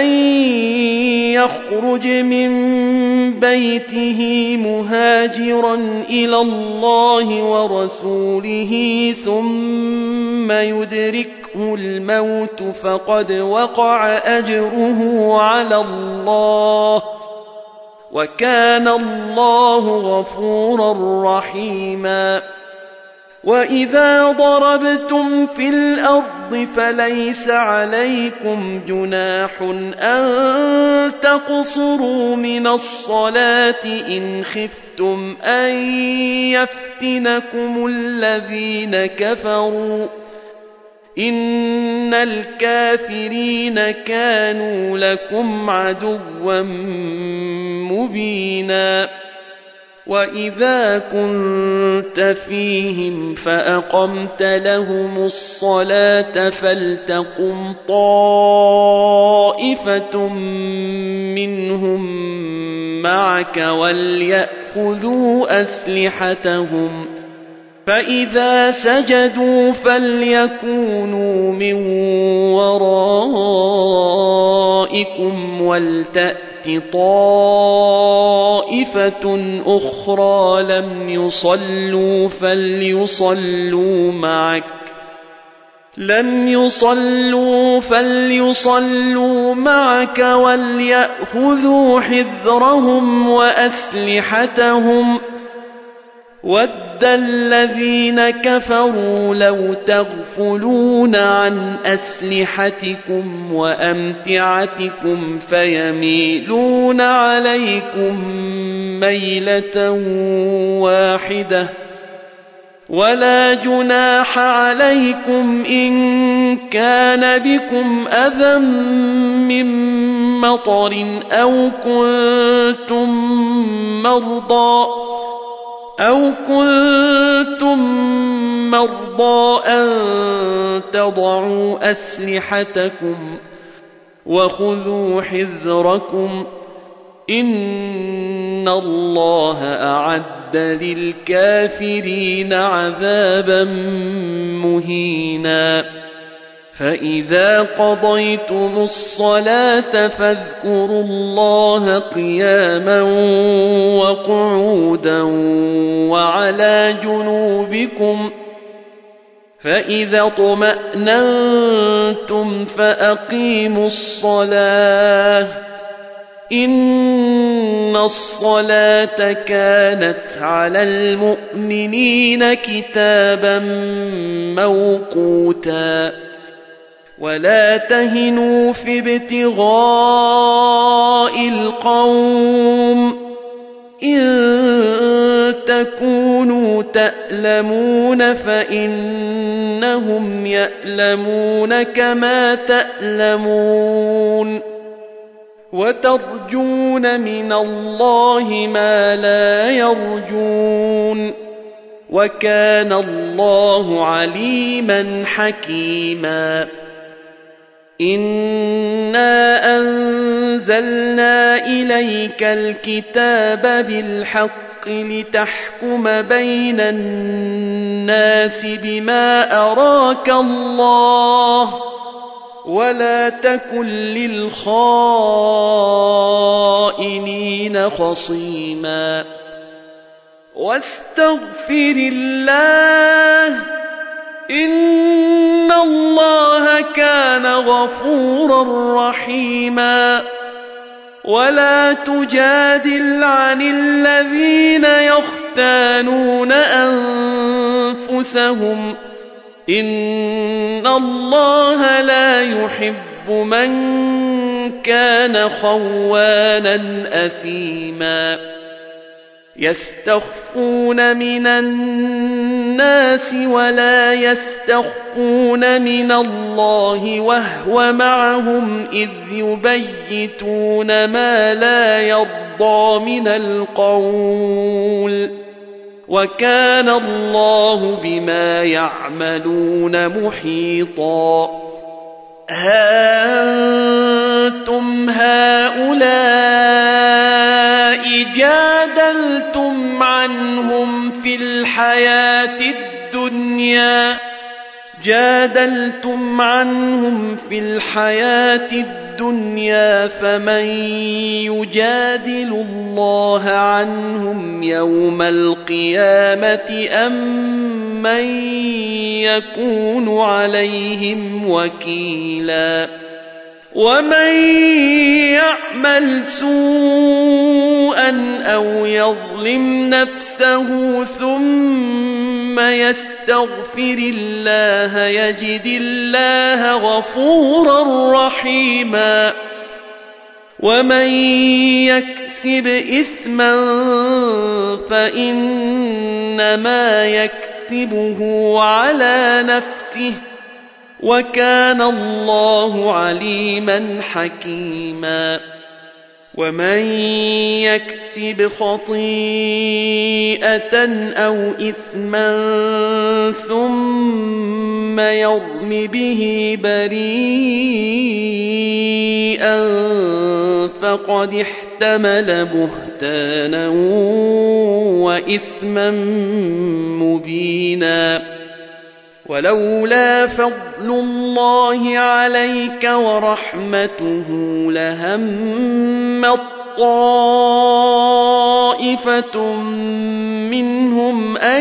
يخرج من بيته مهاجرا إلى الله ورسوله ثم يدركه الموت فقد وقع أجره على الله وكان الله غفورا رحيما وإذا ضربتم في الأرض فليس عليكم جناح أن تقصروا من الصلاة إن خفتم أن يفتنكم الذين كفروا إن الكافرين كانوا لكم عدوا مبينا وإذا كنت فيهم فأقمت لهم الصلاة فلتقم طائفة منهم معك وليأخذوا أسلحتهم فإذا سجدوا فليكونوا من ورائكم ولتأت طائفة أخرى لم يصلوا فليصلوا معك وليأخذوا حذرهم وأسلحتهم وَدَّ الَّذِينَ كَفَرُوا لَوْ تَغْفُلُونَ عَنْ أَسْلِحَتِكُمْ وَأَمْتِعَتِكُمْ فَيَمِيلُونَ عَلَيْكُمْ مَيْلَةً وَاحِدَةً وَلَا جُنَاحَ عَلَيْكُمْ إِن كَانَ بِكُمْ أَذًى مِّن مَّطَرٍ أَوْ كُنتُم مَّرْضَىٰ أَن تَضَعُوا أَسْلِحَتَكُمْ وَخُذُوا حِذْرَكُمْ إِنَّ اللَّهَ أَعَدَّ لِلْكَافِرِينَ عَذَابًا مُّهِينًا فَإِذَا قَضَيْتُمُ الصَّلَاةَ فاذكروا الله قِيَامًا وَقُعُودًا وَعَلَى جُنُوبِكُمْ فَإِذَا اطْمَأْنَنتُمْ فَأَقِيمُوا الصَّلَاةَ إِنَّ الصَّلَاةَ كَانَتْ عَلَى الْمُؤْمِنِينَ كِتَابًا مَّوْقُوتًا وَلَا تَهِنُوا فِي ابْتِغَاءِ الْقَوْمِ إِن تَكُونُوا تَأْلَمُونَ فَإِنَّهُمْ يَأْلَمُونَ كَمَا تَأْلَمُونَ وَتَرْجُونَ مِنَ اللَّهِ مَا لَا يَرْجُونَ وَكَانَ اللَّهُ عَلِيمًا حَكِيمًا إِنَّا أَنزَلْنَا إِلَيْكَ الْكِتَابَ بِالْحَقِّ لِتَحْكُمَ بَيْنَ النَّاسِ بِمَا أَرَاكَ اللَّهُ وَلَا تَكُن لِّلْخَائِنِينَ خَصِيمًا وَاسْتَغْفِرِ اللَّهَ إِنَّ اللَّهَ كَانَ غَفُورًا رَّحِيمًا وَلَا تُجَادِلْ عَنِ الَّذِينَ يَخْتَانُونَ أَنفُسَهُمْ إِنَّ اللَّهَ لَا يُحِبُّ مَن كَانَ خَوَّانًا أَثِيمًا يَسْتَخْفُونَ مِنَ النَّاسِ وَلَا يَسْتَخْفُونَ مِنَ اللَّهِ وَهُوَ مَعَهُمْ إِذْ يُبَيِّتُونَ مَا لَا يَرْضَىٰ مِنَ الْقَوْلِ وَكَانَ اللَّهُ بِمَا يَعْمَلُونَ مُحِيطًا ها أنتم هؤلاء جادلتم عنهم في الحياة الدنيا فمن يجادل الله عنهم يوم القيامة أم من يكون عليهم وكيلا ومن يعمل سوءا أو يظلم نفسه ثم يستغفر الله يجد الله غفورا رحيما ومن يكسب إثما فإنما يكسبه على نفسه وكان الله عليما حكيما ومن يكسب خطيئة أو إثما ثم يرم به بريئا فقد احتمل بهتانا وإثما مبينا ولولا فضل الله عليك ورحمته لهمت طائفة منهم أن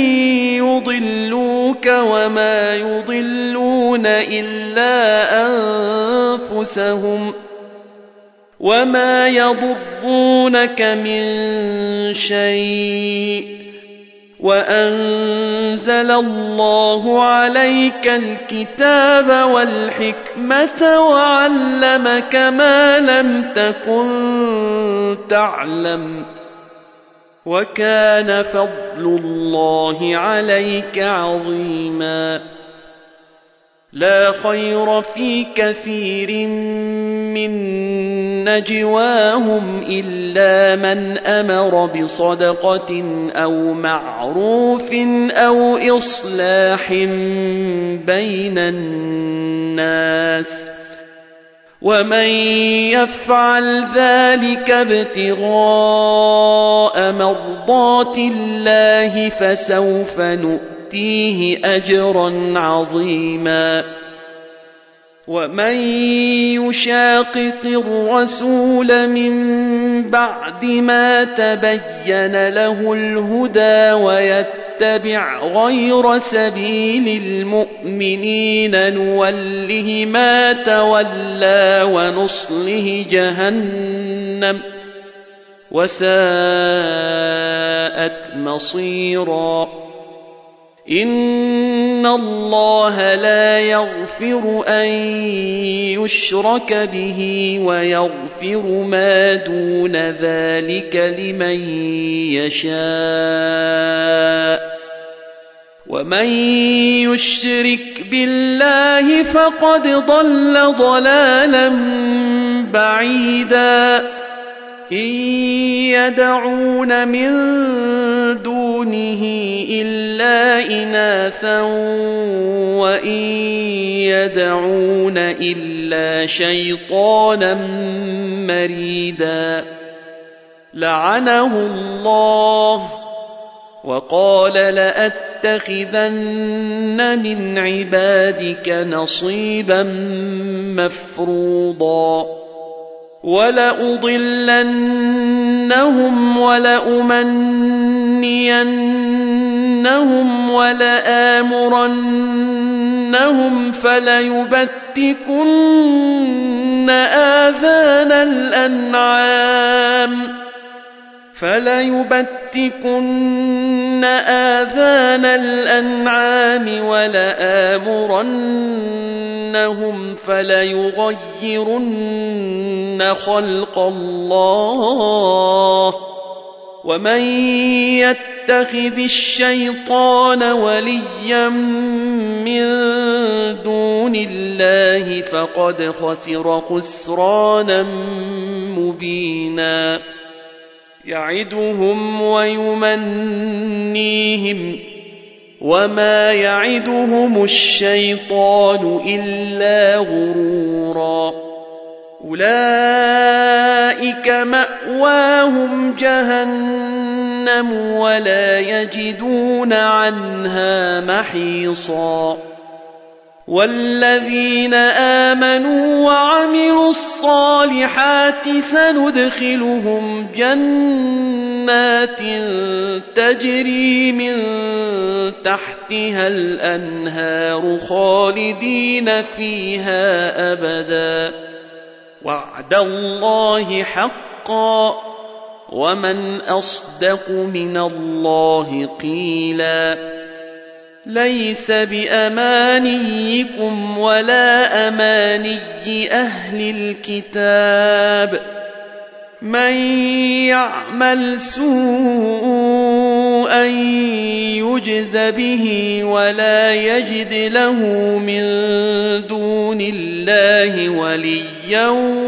يضلوك وما يضلون إلا أنفسهم وما يضرونك من شيء وأنزل الله عليك الكتاب والحكمة وعلمك ما لم تكن تعلم وكان فضل الله عليك عظيما لا خير في كثير من نجواهم إلا من أمر بصدقة أو معروف أو إصلاح بين الناس ومن يفعل ذلك ابتغاء مرضات الله فسوف نؤتيه أجرا عظيما ومن يشاقق الرسول من بعد ما تبين له الهدى ويتبع غير سبيل المؤمنين نوله ما تولى ونصله جهنم وساءت مصيرا إن الله لا يغفر أن يشرك به ويغفر ما دون ذلك لمن يشاء ومن يشرك بالله فقد ضل ضلالا بعيدا إن يدعون من دونه إلا إناثا وإن يدعون إلا شيطانا مريدا لعنه الله وقال لأتخذن من عبادك نصيبا مفروضا ولأضلنهم ولأمنينهم ولآمرنهم فليبتكن آذان الأنعام ولآمرنهم فليغيرن خلق الله ومن يتخذ الشيطان وليا من دون الله فقد خسر خسرانا مبينا يعدهم ويمنيهم وما يعدهم الشيطان إلا غرورا أولئك مأواهم جهنم ولا يجدون عنها محيصا والذين آمنوا وعملوا الصالحات سندخلهم جنات تجري من تحتها الأنهار خالدين فيها أبدا وعد الله حقا ومن أصدق من الله قيلا ليس بأمانيكم ولا أماني أهل الكتاب من يعمل سوءا يجز به ولا يجد له من دون الله وليا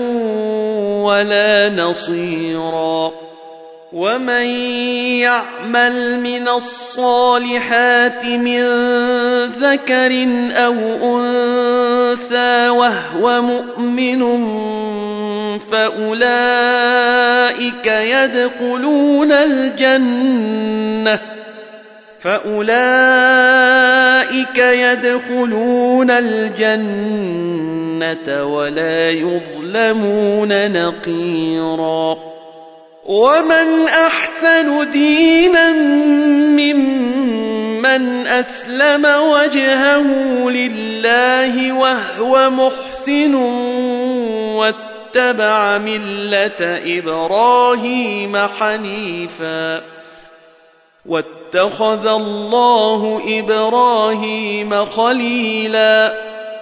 ولا نصيرا ومن يعمل من الصالحات من ذكر أو أنثى وهو مؤمن فأولئك يدخلون الجنة ولا يظلمون نقيرا ومن أحسن دينا ممن أسلم وجهه لله وهو محسن واتبع ملة إبراهيم حنيفا واتخذ الله إبراهيم خليلا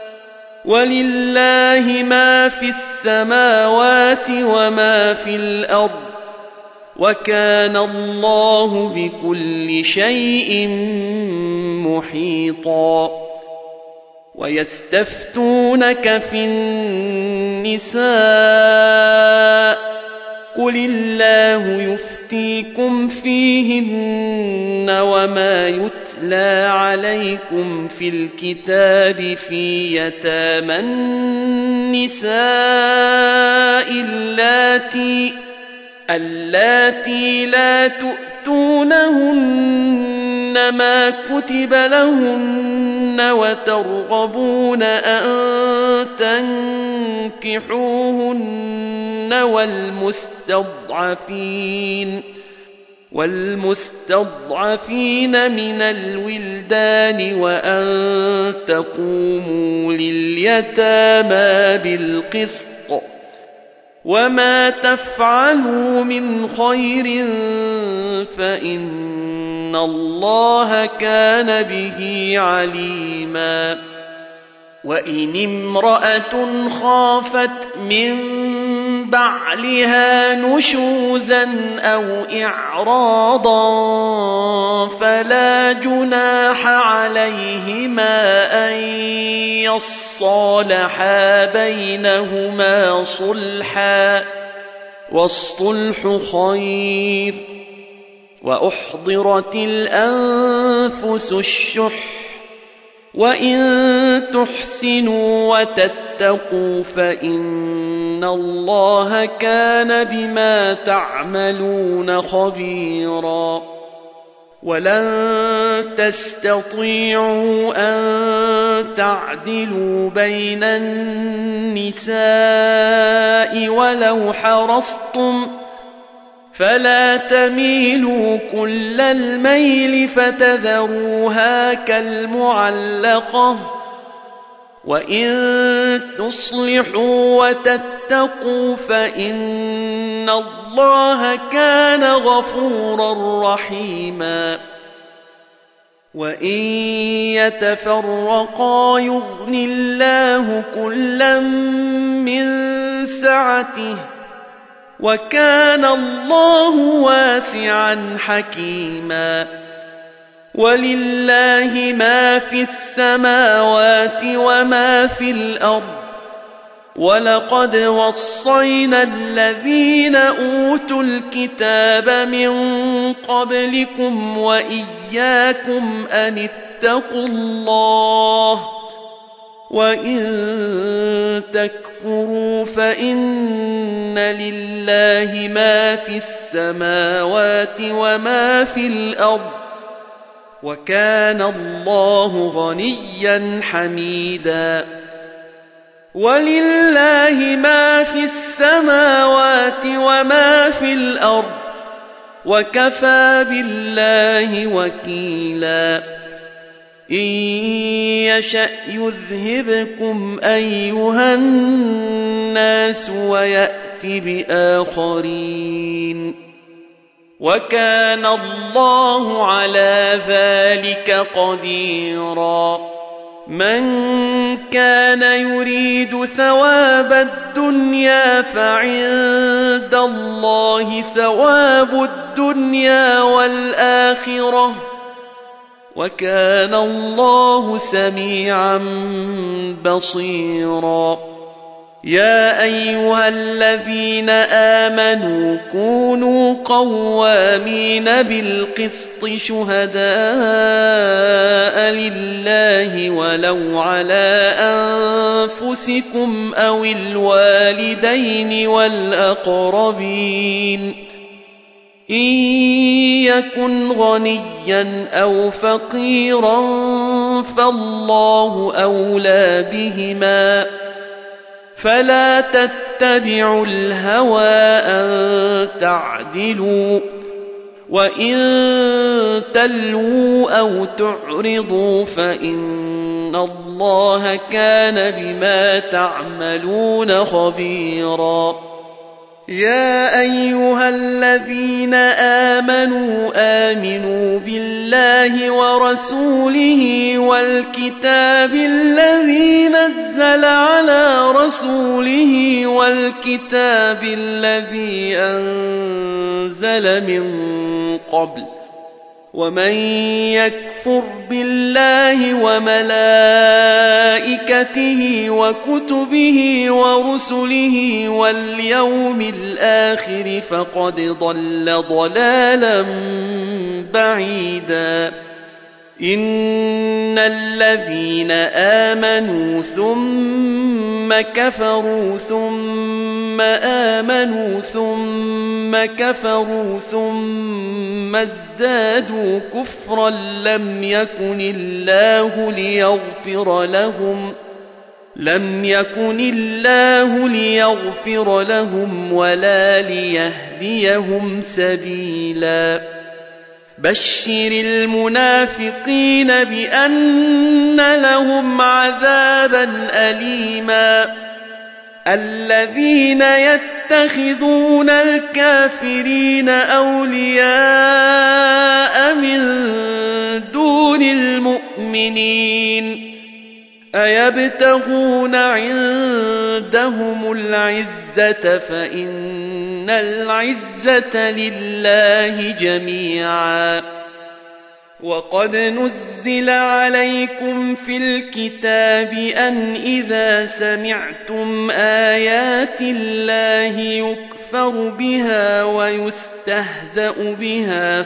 ولله ما في السماوات وما في الأرض وكان الله بكل شيء محيطا ويستفتونك في النساء قل الله يفتيكم فيهن وما يتلى عليكم في الكتاب في يتامى النساء اللاتي لا تؤتونهن ما كتب لهن وترغبون أن تنكحوهن والمستضعفين من الولدان وأن تقوموا لليتامى بالقسط وما تفعلوا من خير فإن الله كان به عليما وإن امرأة خافت من بعلها نشوزا أو إعراضا فلا جناح عليهما أن يصالحا بينهما صلحا والصلح خير وأحضرت الأنفس الشح وإن تحسنوا وتتقوا فإن الله كان بما تعملون خبيرا ولن تستطيعوا أن تعدلوا بين النساء ولو حرصتم فلا تميلوا كل الميل فتذروها كالمعلقة وإن تصلحوا وتتقوا فإن الله كان غفورا رحيما وإن يتفرقا يغن الله كلا من سعته وكان الله واسعا حكيما ولله ما في السماوات وما في الأرض ولقد وصينا الذين أوتوا الكتاب من قبلكم وإياكم أن اتقوا الله وإن تكفروا فإن لله ما في السماوات وما في الأرض وكان الله غنيا حميدا ولله ما في السماوات وما في الأرض وكفى بالله وكيلا إن يشأ يذهبكم أيها الناس ويأت بآخرين وكان الله على ذلك قديرا من كان يريد ثواب الدنيا فعند الله ثواب الدنيا والآخرة وكان الله سميعا بصيرا يا أيها الذين آمنوا كونوا قوامين بالقسط شهداء لله ولو على أنفسكم أو الوالدين والأقربين إن يكن غنيا أو فقيرا فالله أولى بهما فلا تتبعوا الهوى أن تعدلوا وإن تلووا أو تعرضوا فإن الله كان بما تعملون خبيرا يا أيها الذين آمنوا بالله ورسوله والكتاب الذي نزل على رسوله والكتاب الذي أنزل من قبل ومن يكفر بالله وملائكته وكتبه ورسله واليوم الآخر فقد ضل ضلالا بعيدا إن الذين آمنوا ثم كفروا ثم آمنوا ثم كفروا ثم ازدادوا كفرا لم يكن الله ليغفر لهم ولا ليهديهم سبيلا بشر المنافقين بأن لهم عذابا أليما الذين يتخذون الكافرين أولياء من دون المؤمنين أيبتغون عندهم العزة فإن العزة لله جميعا وقد نزل عليكم في الكتاب أن إذا سمعتم آيات الله يكفر بها ويستهزأ بها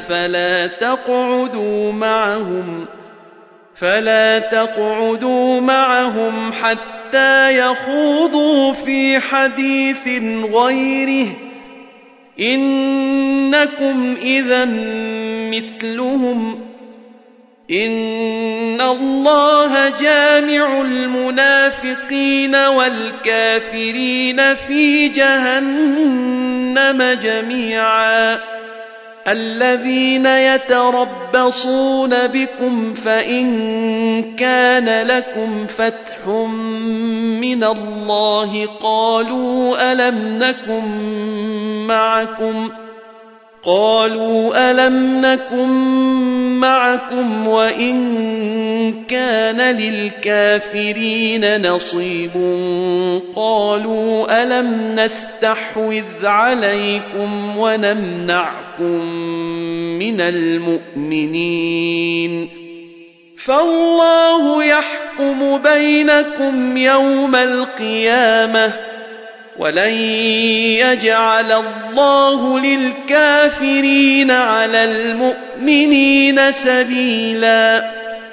فلا تقعدوا معهم حتى يخوضوا في حديث غيره إنكم إذا مثلهم إن الله جامع المنافقين والكافرين في جهنم جميعا الذين يتربصون بكم فإن كان لكم فتح من الله قالوا ألم نكن معكم وإن كان للكافرين نصيب قالوا ألم نستحوذ عليكم ونمنعكم من المؤمنين فالله يحكم بينكم يوم القيامة ولن يجعل الله للكافرين على المؤمنين سبيلا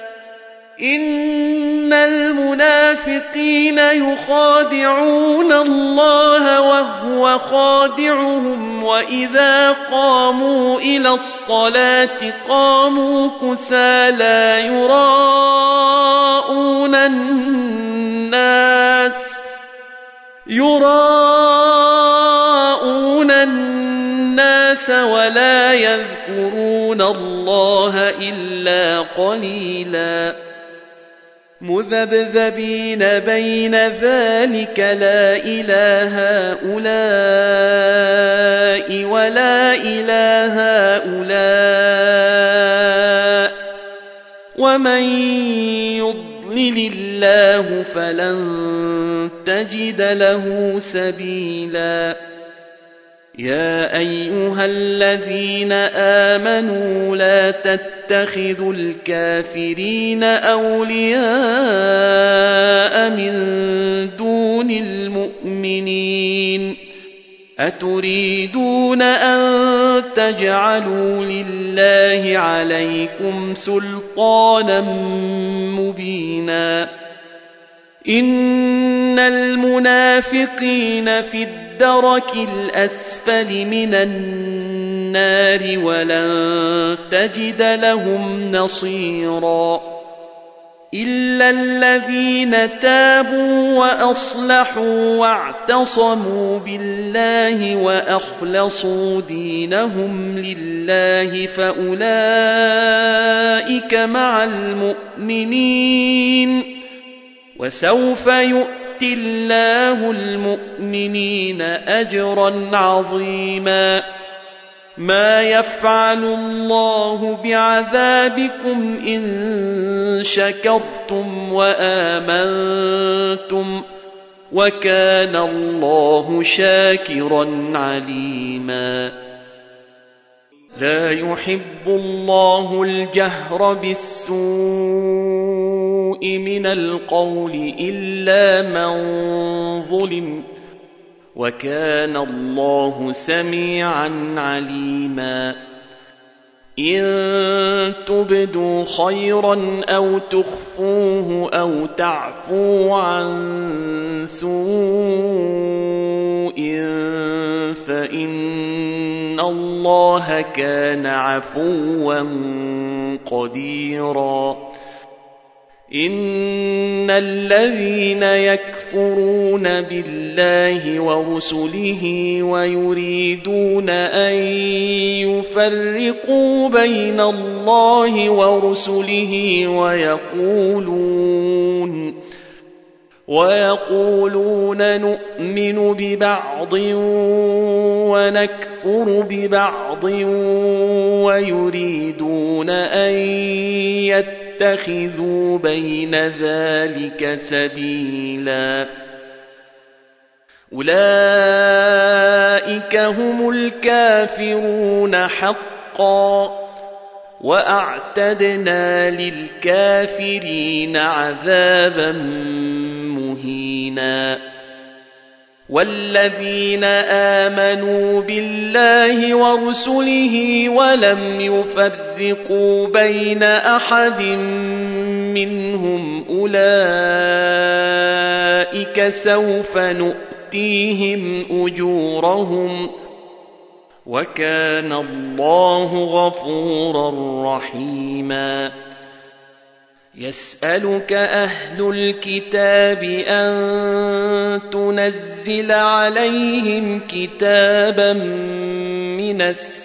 إن المنافقين يخادعون الله وهو خادعهم وإذا قاموا إلى الصلاة قاموا كسالى يراءون الناس ولا يذكرون الله إلا قليلا مذبذبين بين ذلك لا إله هؤلاء ولا إله هؤلاء ومن يضلل الله فلن تجد له سبيلا يا أيها الذين آمنوا لا تتخذوا الكافرين أولياء من دون المؤمنين أتريدون أن تجعلوا لله عليكم سلطانا مبينا إن المنافقين في الدرك الأسفل من النار ولن تجد لهم نصيرا إلا الذين تابوا وأصلحوا واعتصموا بالله وأخلصوا دينهم لله فأولئك مع المؤمنين وسوف يؤتي يؤت الله المؤمنين أجرا عظيما. ما يفعل الله بعذابكم إن شكرتم وآمنتم وكان الله شاكرا عليما. لا يحب الله الجهر بالسوء من القول إلا من ظلم وكان الله سميعا عليما. إن تبدوا خيرا أو تخفوه أو تعفوا عن سوء فإن الله كان عفوا قديرا. إن الذين يكفرون بالله ورسله ويريدون أن يفرقوا بين الله ورسله ويقولون نؤمن ببعض ونكفر ببعض ويريدون أن يتخذوا بين ذلك سبيلا. أولئك هم الكافرون حقا وأعتدنا للكافرين عذابا مهينا. والذين آمنوا بالله ورسله ولم يفرقوا بين أحد منهم أولئك سوف نؤتيهم أجورهم وكان الله غفورا رحيما. يسألك أهل الكتاب أن تنزل عليهم كتابا من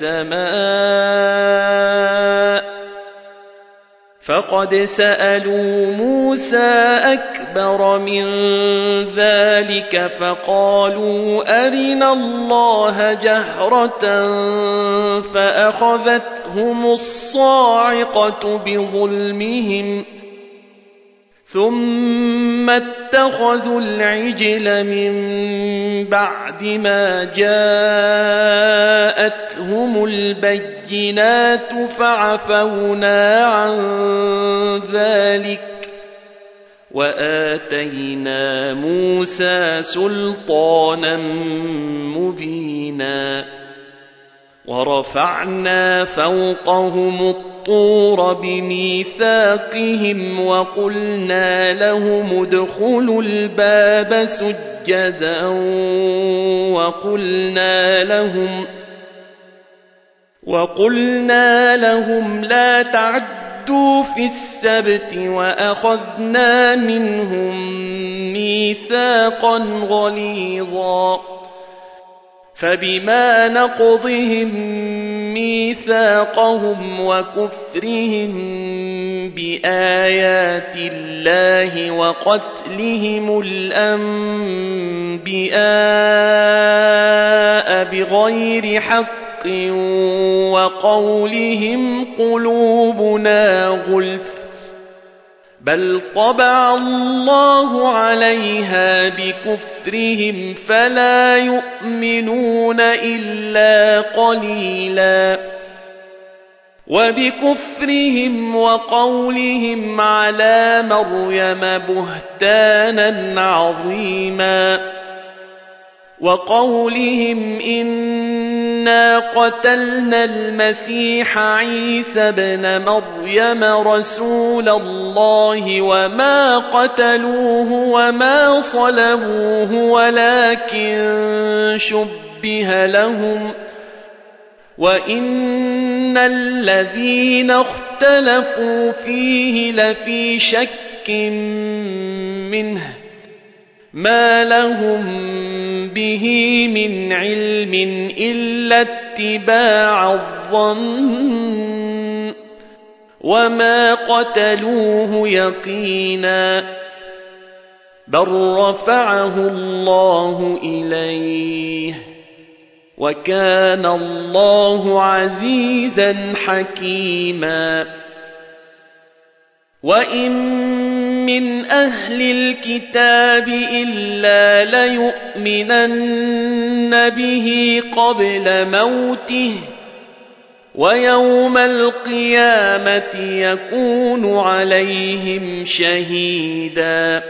السماء فقد سألوا موسى أكبر من ذلك فقالوا أرنا الله جهرة فأخذتهم الصاعقة بظلمهم ثم اتخذوا العجل من بعد ما جاءتهم البينات فعفونا عن ذلك وآتينا موسى سلطانا مبينا. ورفعنا فوقهم الطور بميثاقهم وقلنا لهم ادخلوا الباب سجدا وقلنا لهم لا تعدوا في السبت وأخذنا منهم ميثاقا غليظا. فبما نقضهم ميثاقهم وكفرهم بآيات الله وقتلهم الأنبياء بغير حق وقولهم قلوبنا غلف بل طبع الله عليها بكفرهم فلا يؤمنون إلا قليلا. وبكفرهم وقولهم على مريم بهتانا عظيما وقولهم إنا قتلنا المسيح عيسى ابن مريم رسول الله وما قتلوه وما صلبوه ولكن شبه لهم وإن الذين اختلفوا فيه لفي شك منه ما لهم به من علم إلا اتباع الظن وما قتلوه يقينا بل رفعه الله إليه وكان الله عزيزا حكيما وإن من أهل الكتاب إلا ليؤمنن به قبل موته ويوم القيامة يكون عليهم شهيدا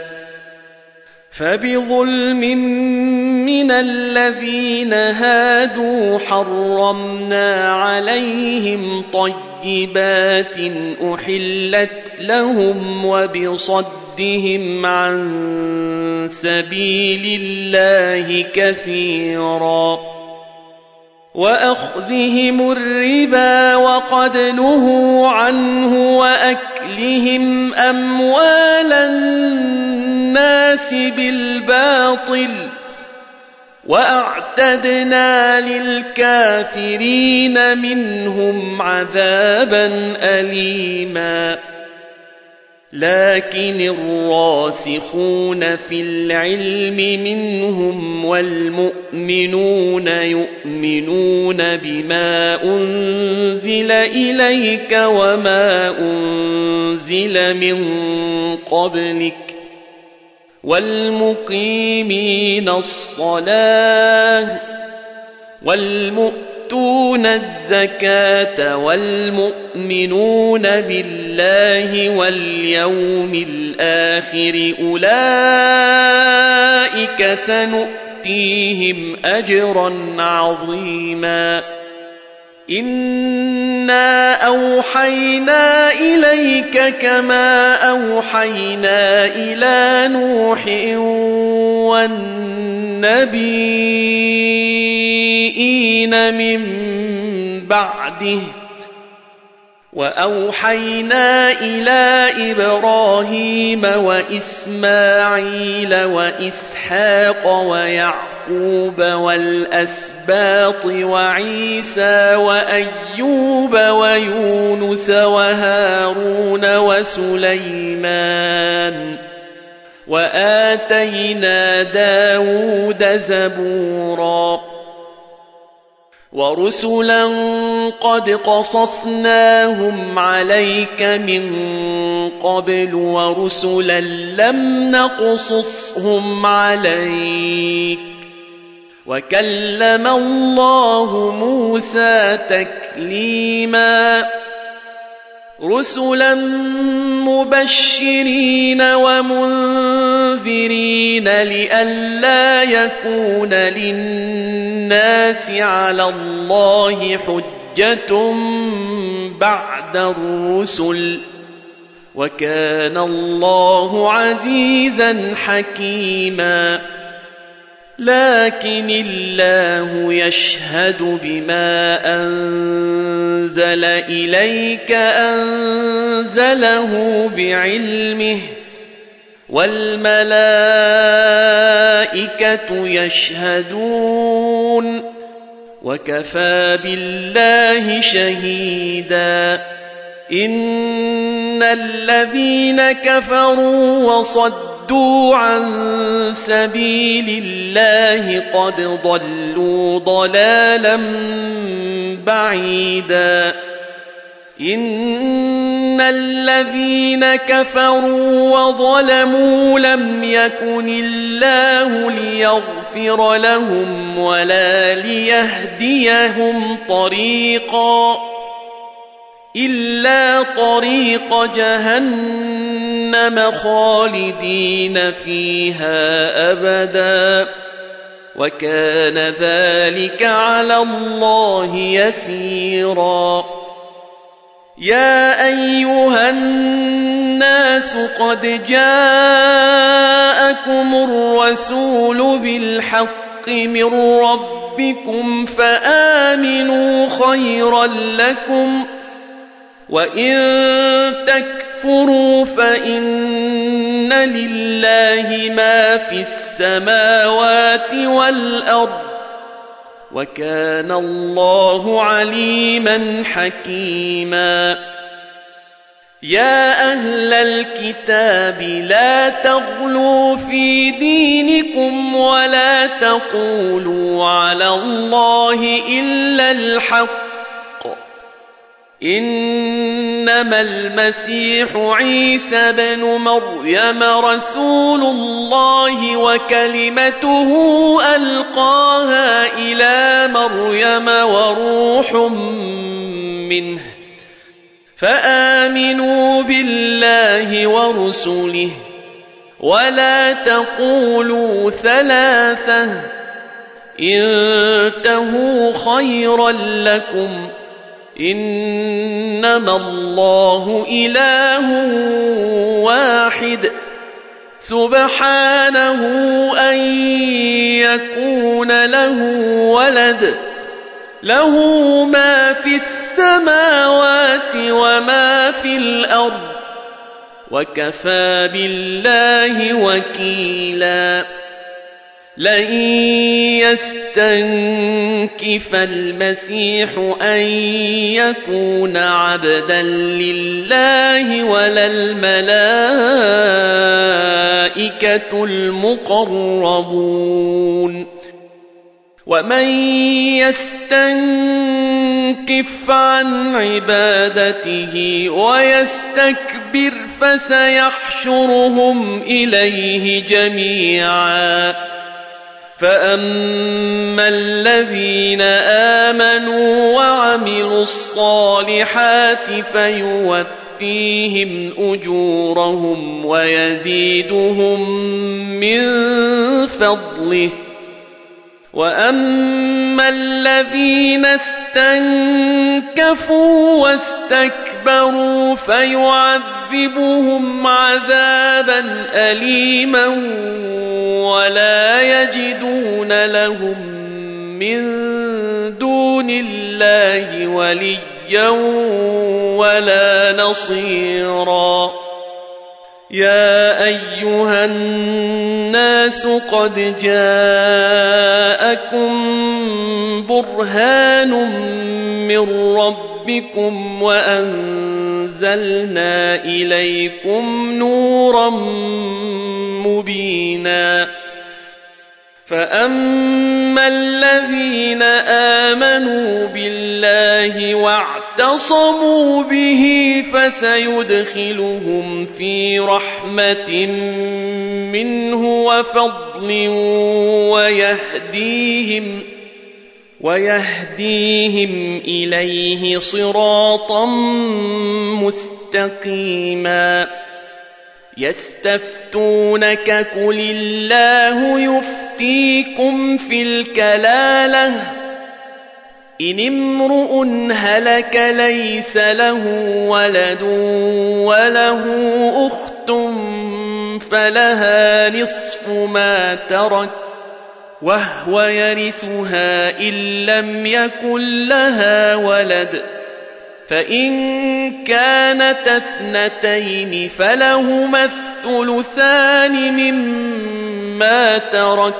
فبظلم من الذين هادوا حرمنا عليهم طيبات أحلت لهم وبصدهم عن سبيل الله كثيرا وأخذهم الربا وقد نهوا عنه وأكلهم أموال الناس بالباطل وأعتدنا للكافرين منهم عذابا أليما لكن الراسخون في العلم منهم والمؤمنون يؤمنون بما أنزل إليك وما أنزل من قبلك والمقيمين الصلاة والمؤتون الزكاة والمؤمنون بالله واليوم الآخر أولئك سنؤتيهم أجرا عظيما إنا أوحينا إليك كما أوحينا إلى نوح والنبيين من بعده وأوحينا إلى إبراهيم وإسماعيل وإسحاق ويعقوب والأسباط وعيسى وأيوب ويونس وهارون وسليمان وآتينا داود زبورا ورسلا قد قصصناهم عليك من قبل ورسلا لم نقصصهم عليك وكلم الله موسى تكليما رسلا مبشرين ومنذرين لئلا يكون للناس على الله حجة بعد الرسل وكان الله عزيزا حكيما لكن الله يشهد بما أنزل إليك أنزله بعلمه والملائكة يشهدون وكفى بالله شهيدا إن الذين كفروا وصدوا عن سبيل الله قد ضلوا ضلالا بعيدا إن الذين كفروا وظلموا لم يكن الله ليغفر لهم ولا ليهديهم طريقا إلا طريق جهنم خالدين فيها أبدا وكان ذلك على الله يسيرا يا أيها الناس قد جاءكم الرسول بالحق من ربكم فآمنوا خيرا لكم وإن تكفروا فإن لله ما في السماوات والأرض وكان الله عليما حكيما يا أهل الكتاب لا تغلوا في دينكم ولا تقولوا على الله إلا الحق إنما المسيح عيسى بن مريم رسول الله وكلمته ألقاها إلى مريم وروح منه فآمنوا بالله ورسله ولا تقولوا ثلاثة انتهوا خيرا لكم إنما الله إله واحد سبحانه أن يكون له ولد له ما في السماوات وما في الأرض وكفى بالله وكيلا لن يستنكف المسيح أن يكون عبدا لله ولا الملائكة المقربون ومن يستنكف عن عبادته ويستكبر فسيحشرهم إليه جميعا فأما الذين آمنوا وعملوا الصالحات فيوفيهم أجورهم ويزيدهم من فضله وأما الذين استنكفوا واستكبروا فيعذبهم عذابا أليما ولا يجدون لهم من دون الله وليا ولا نصيرا يا أيها الناس قد جاءكم برهان من ربكم وأنزلنا إليكم نورا مبينا فأما الذين آمنوا بالله واعتصموا به فسيدخلهم في رحمة منه وفضل ويهديهم إليه صراطا مستقيما يستفتونك قل الله يفتيكم في الكلالة إن امرؤ هلك ليس له ولد وله أخت فلها نصف ما ترك وهو يرثها إن لم يكن لها ولد فإن كانت اثنتين فلهما الثلثان مما ترك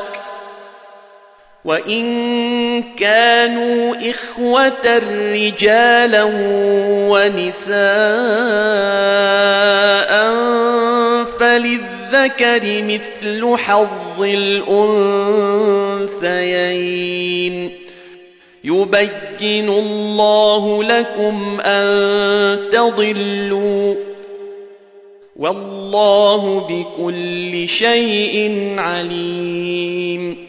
وإن كانوا إخوة رجالا ونساء فللذكر مثل حظ الأنثيين يبين الله لكم أن تضلوا والله بكل شيء عليم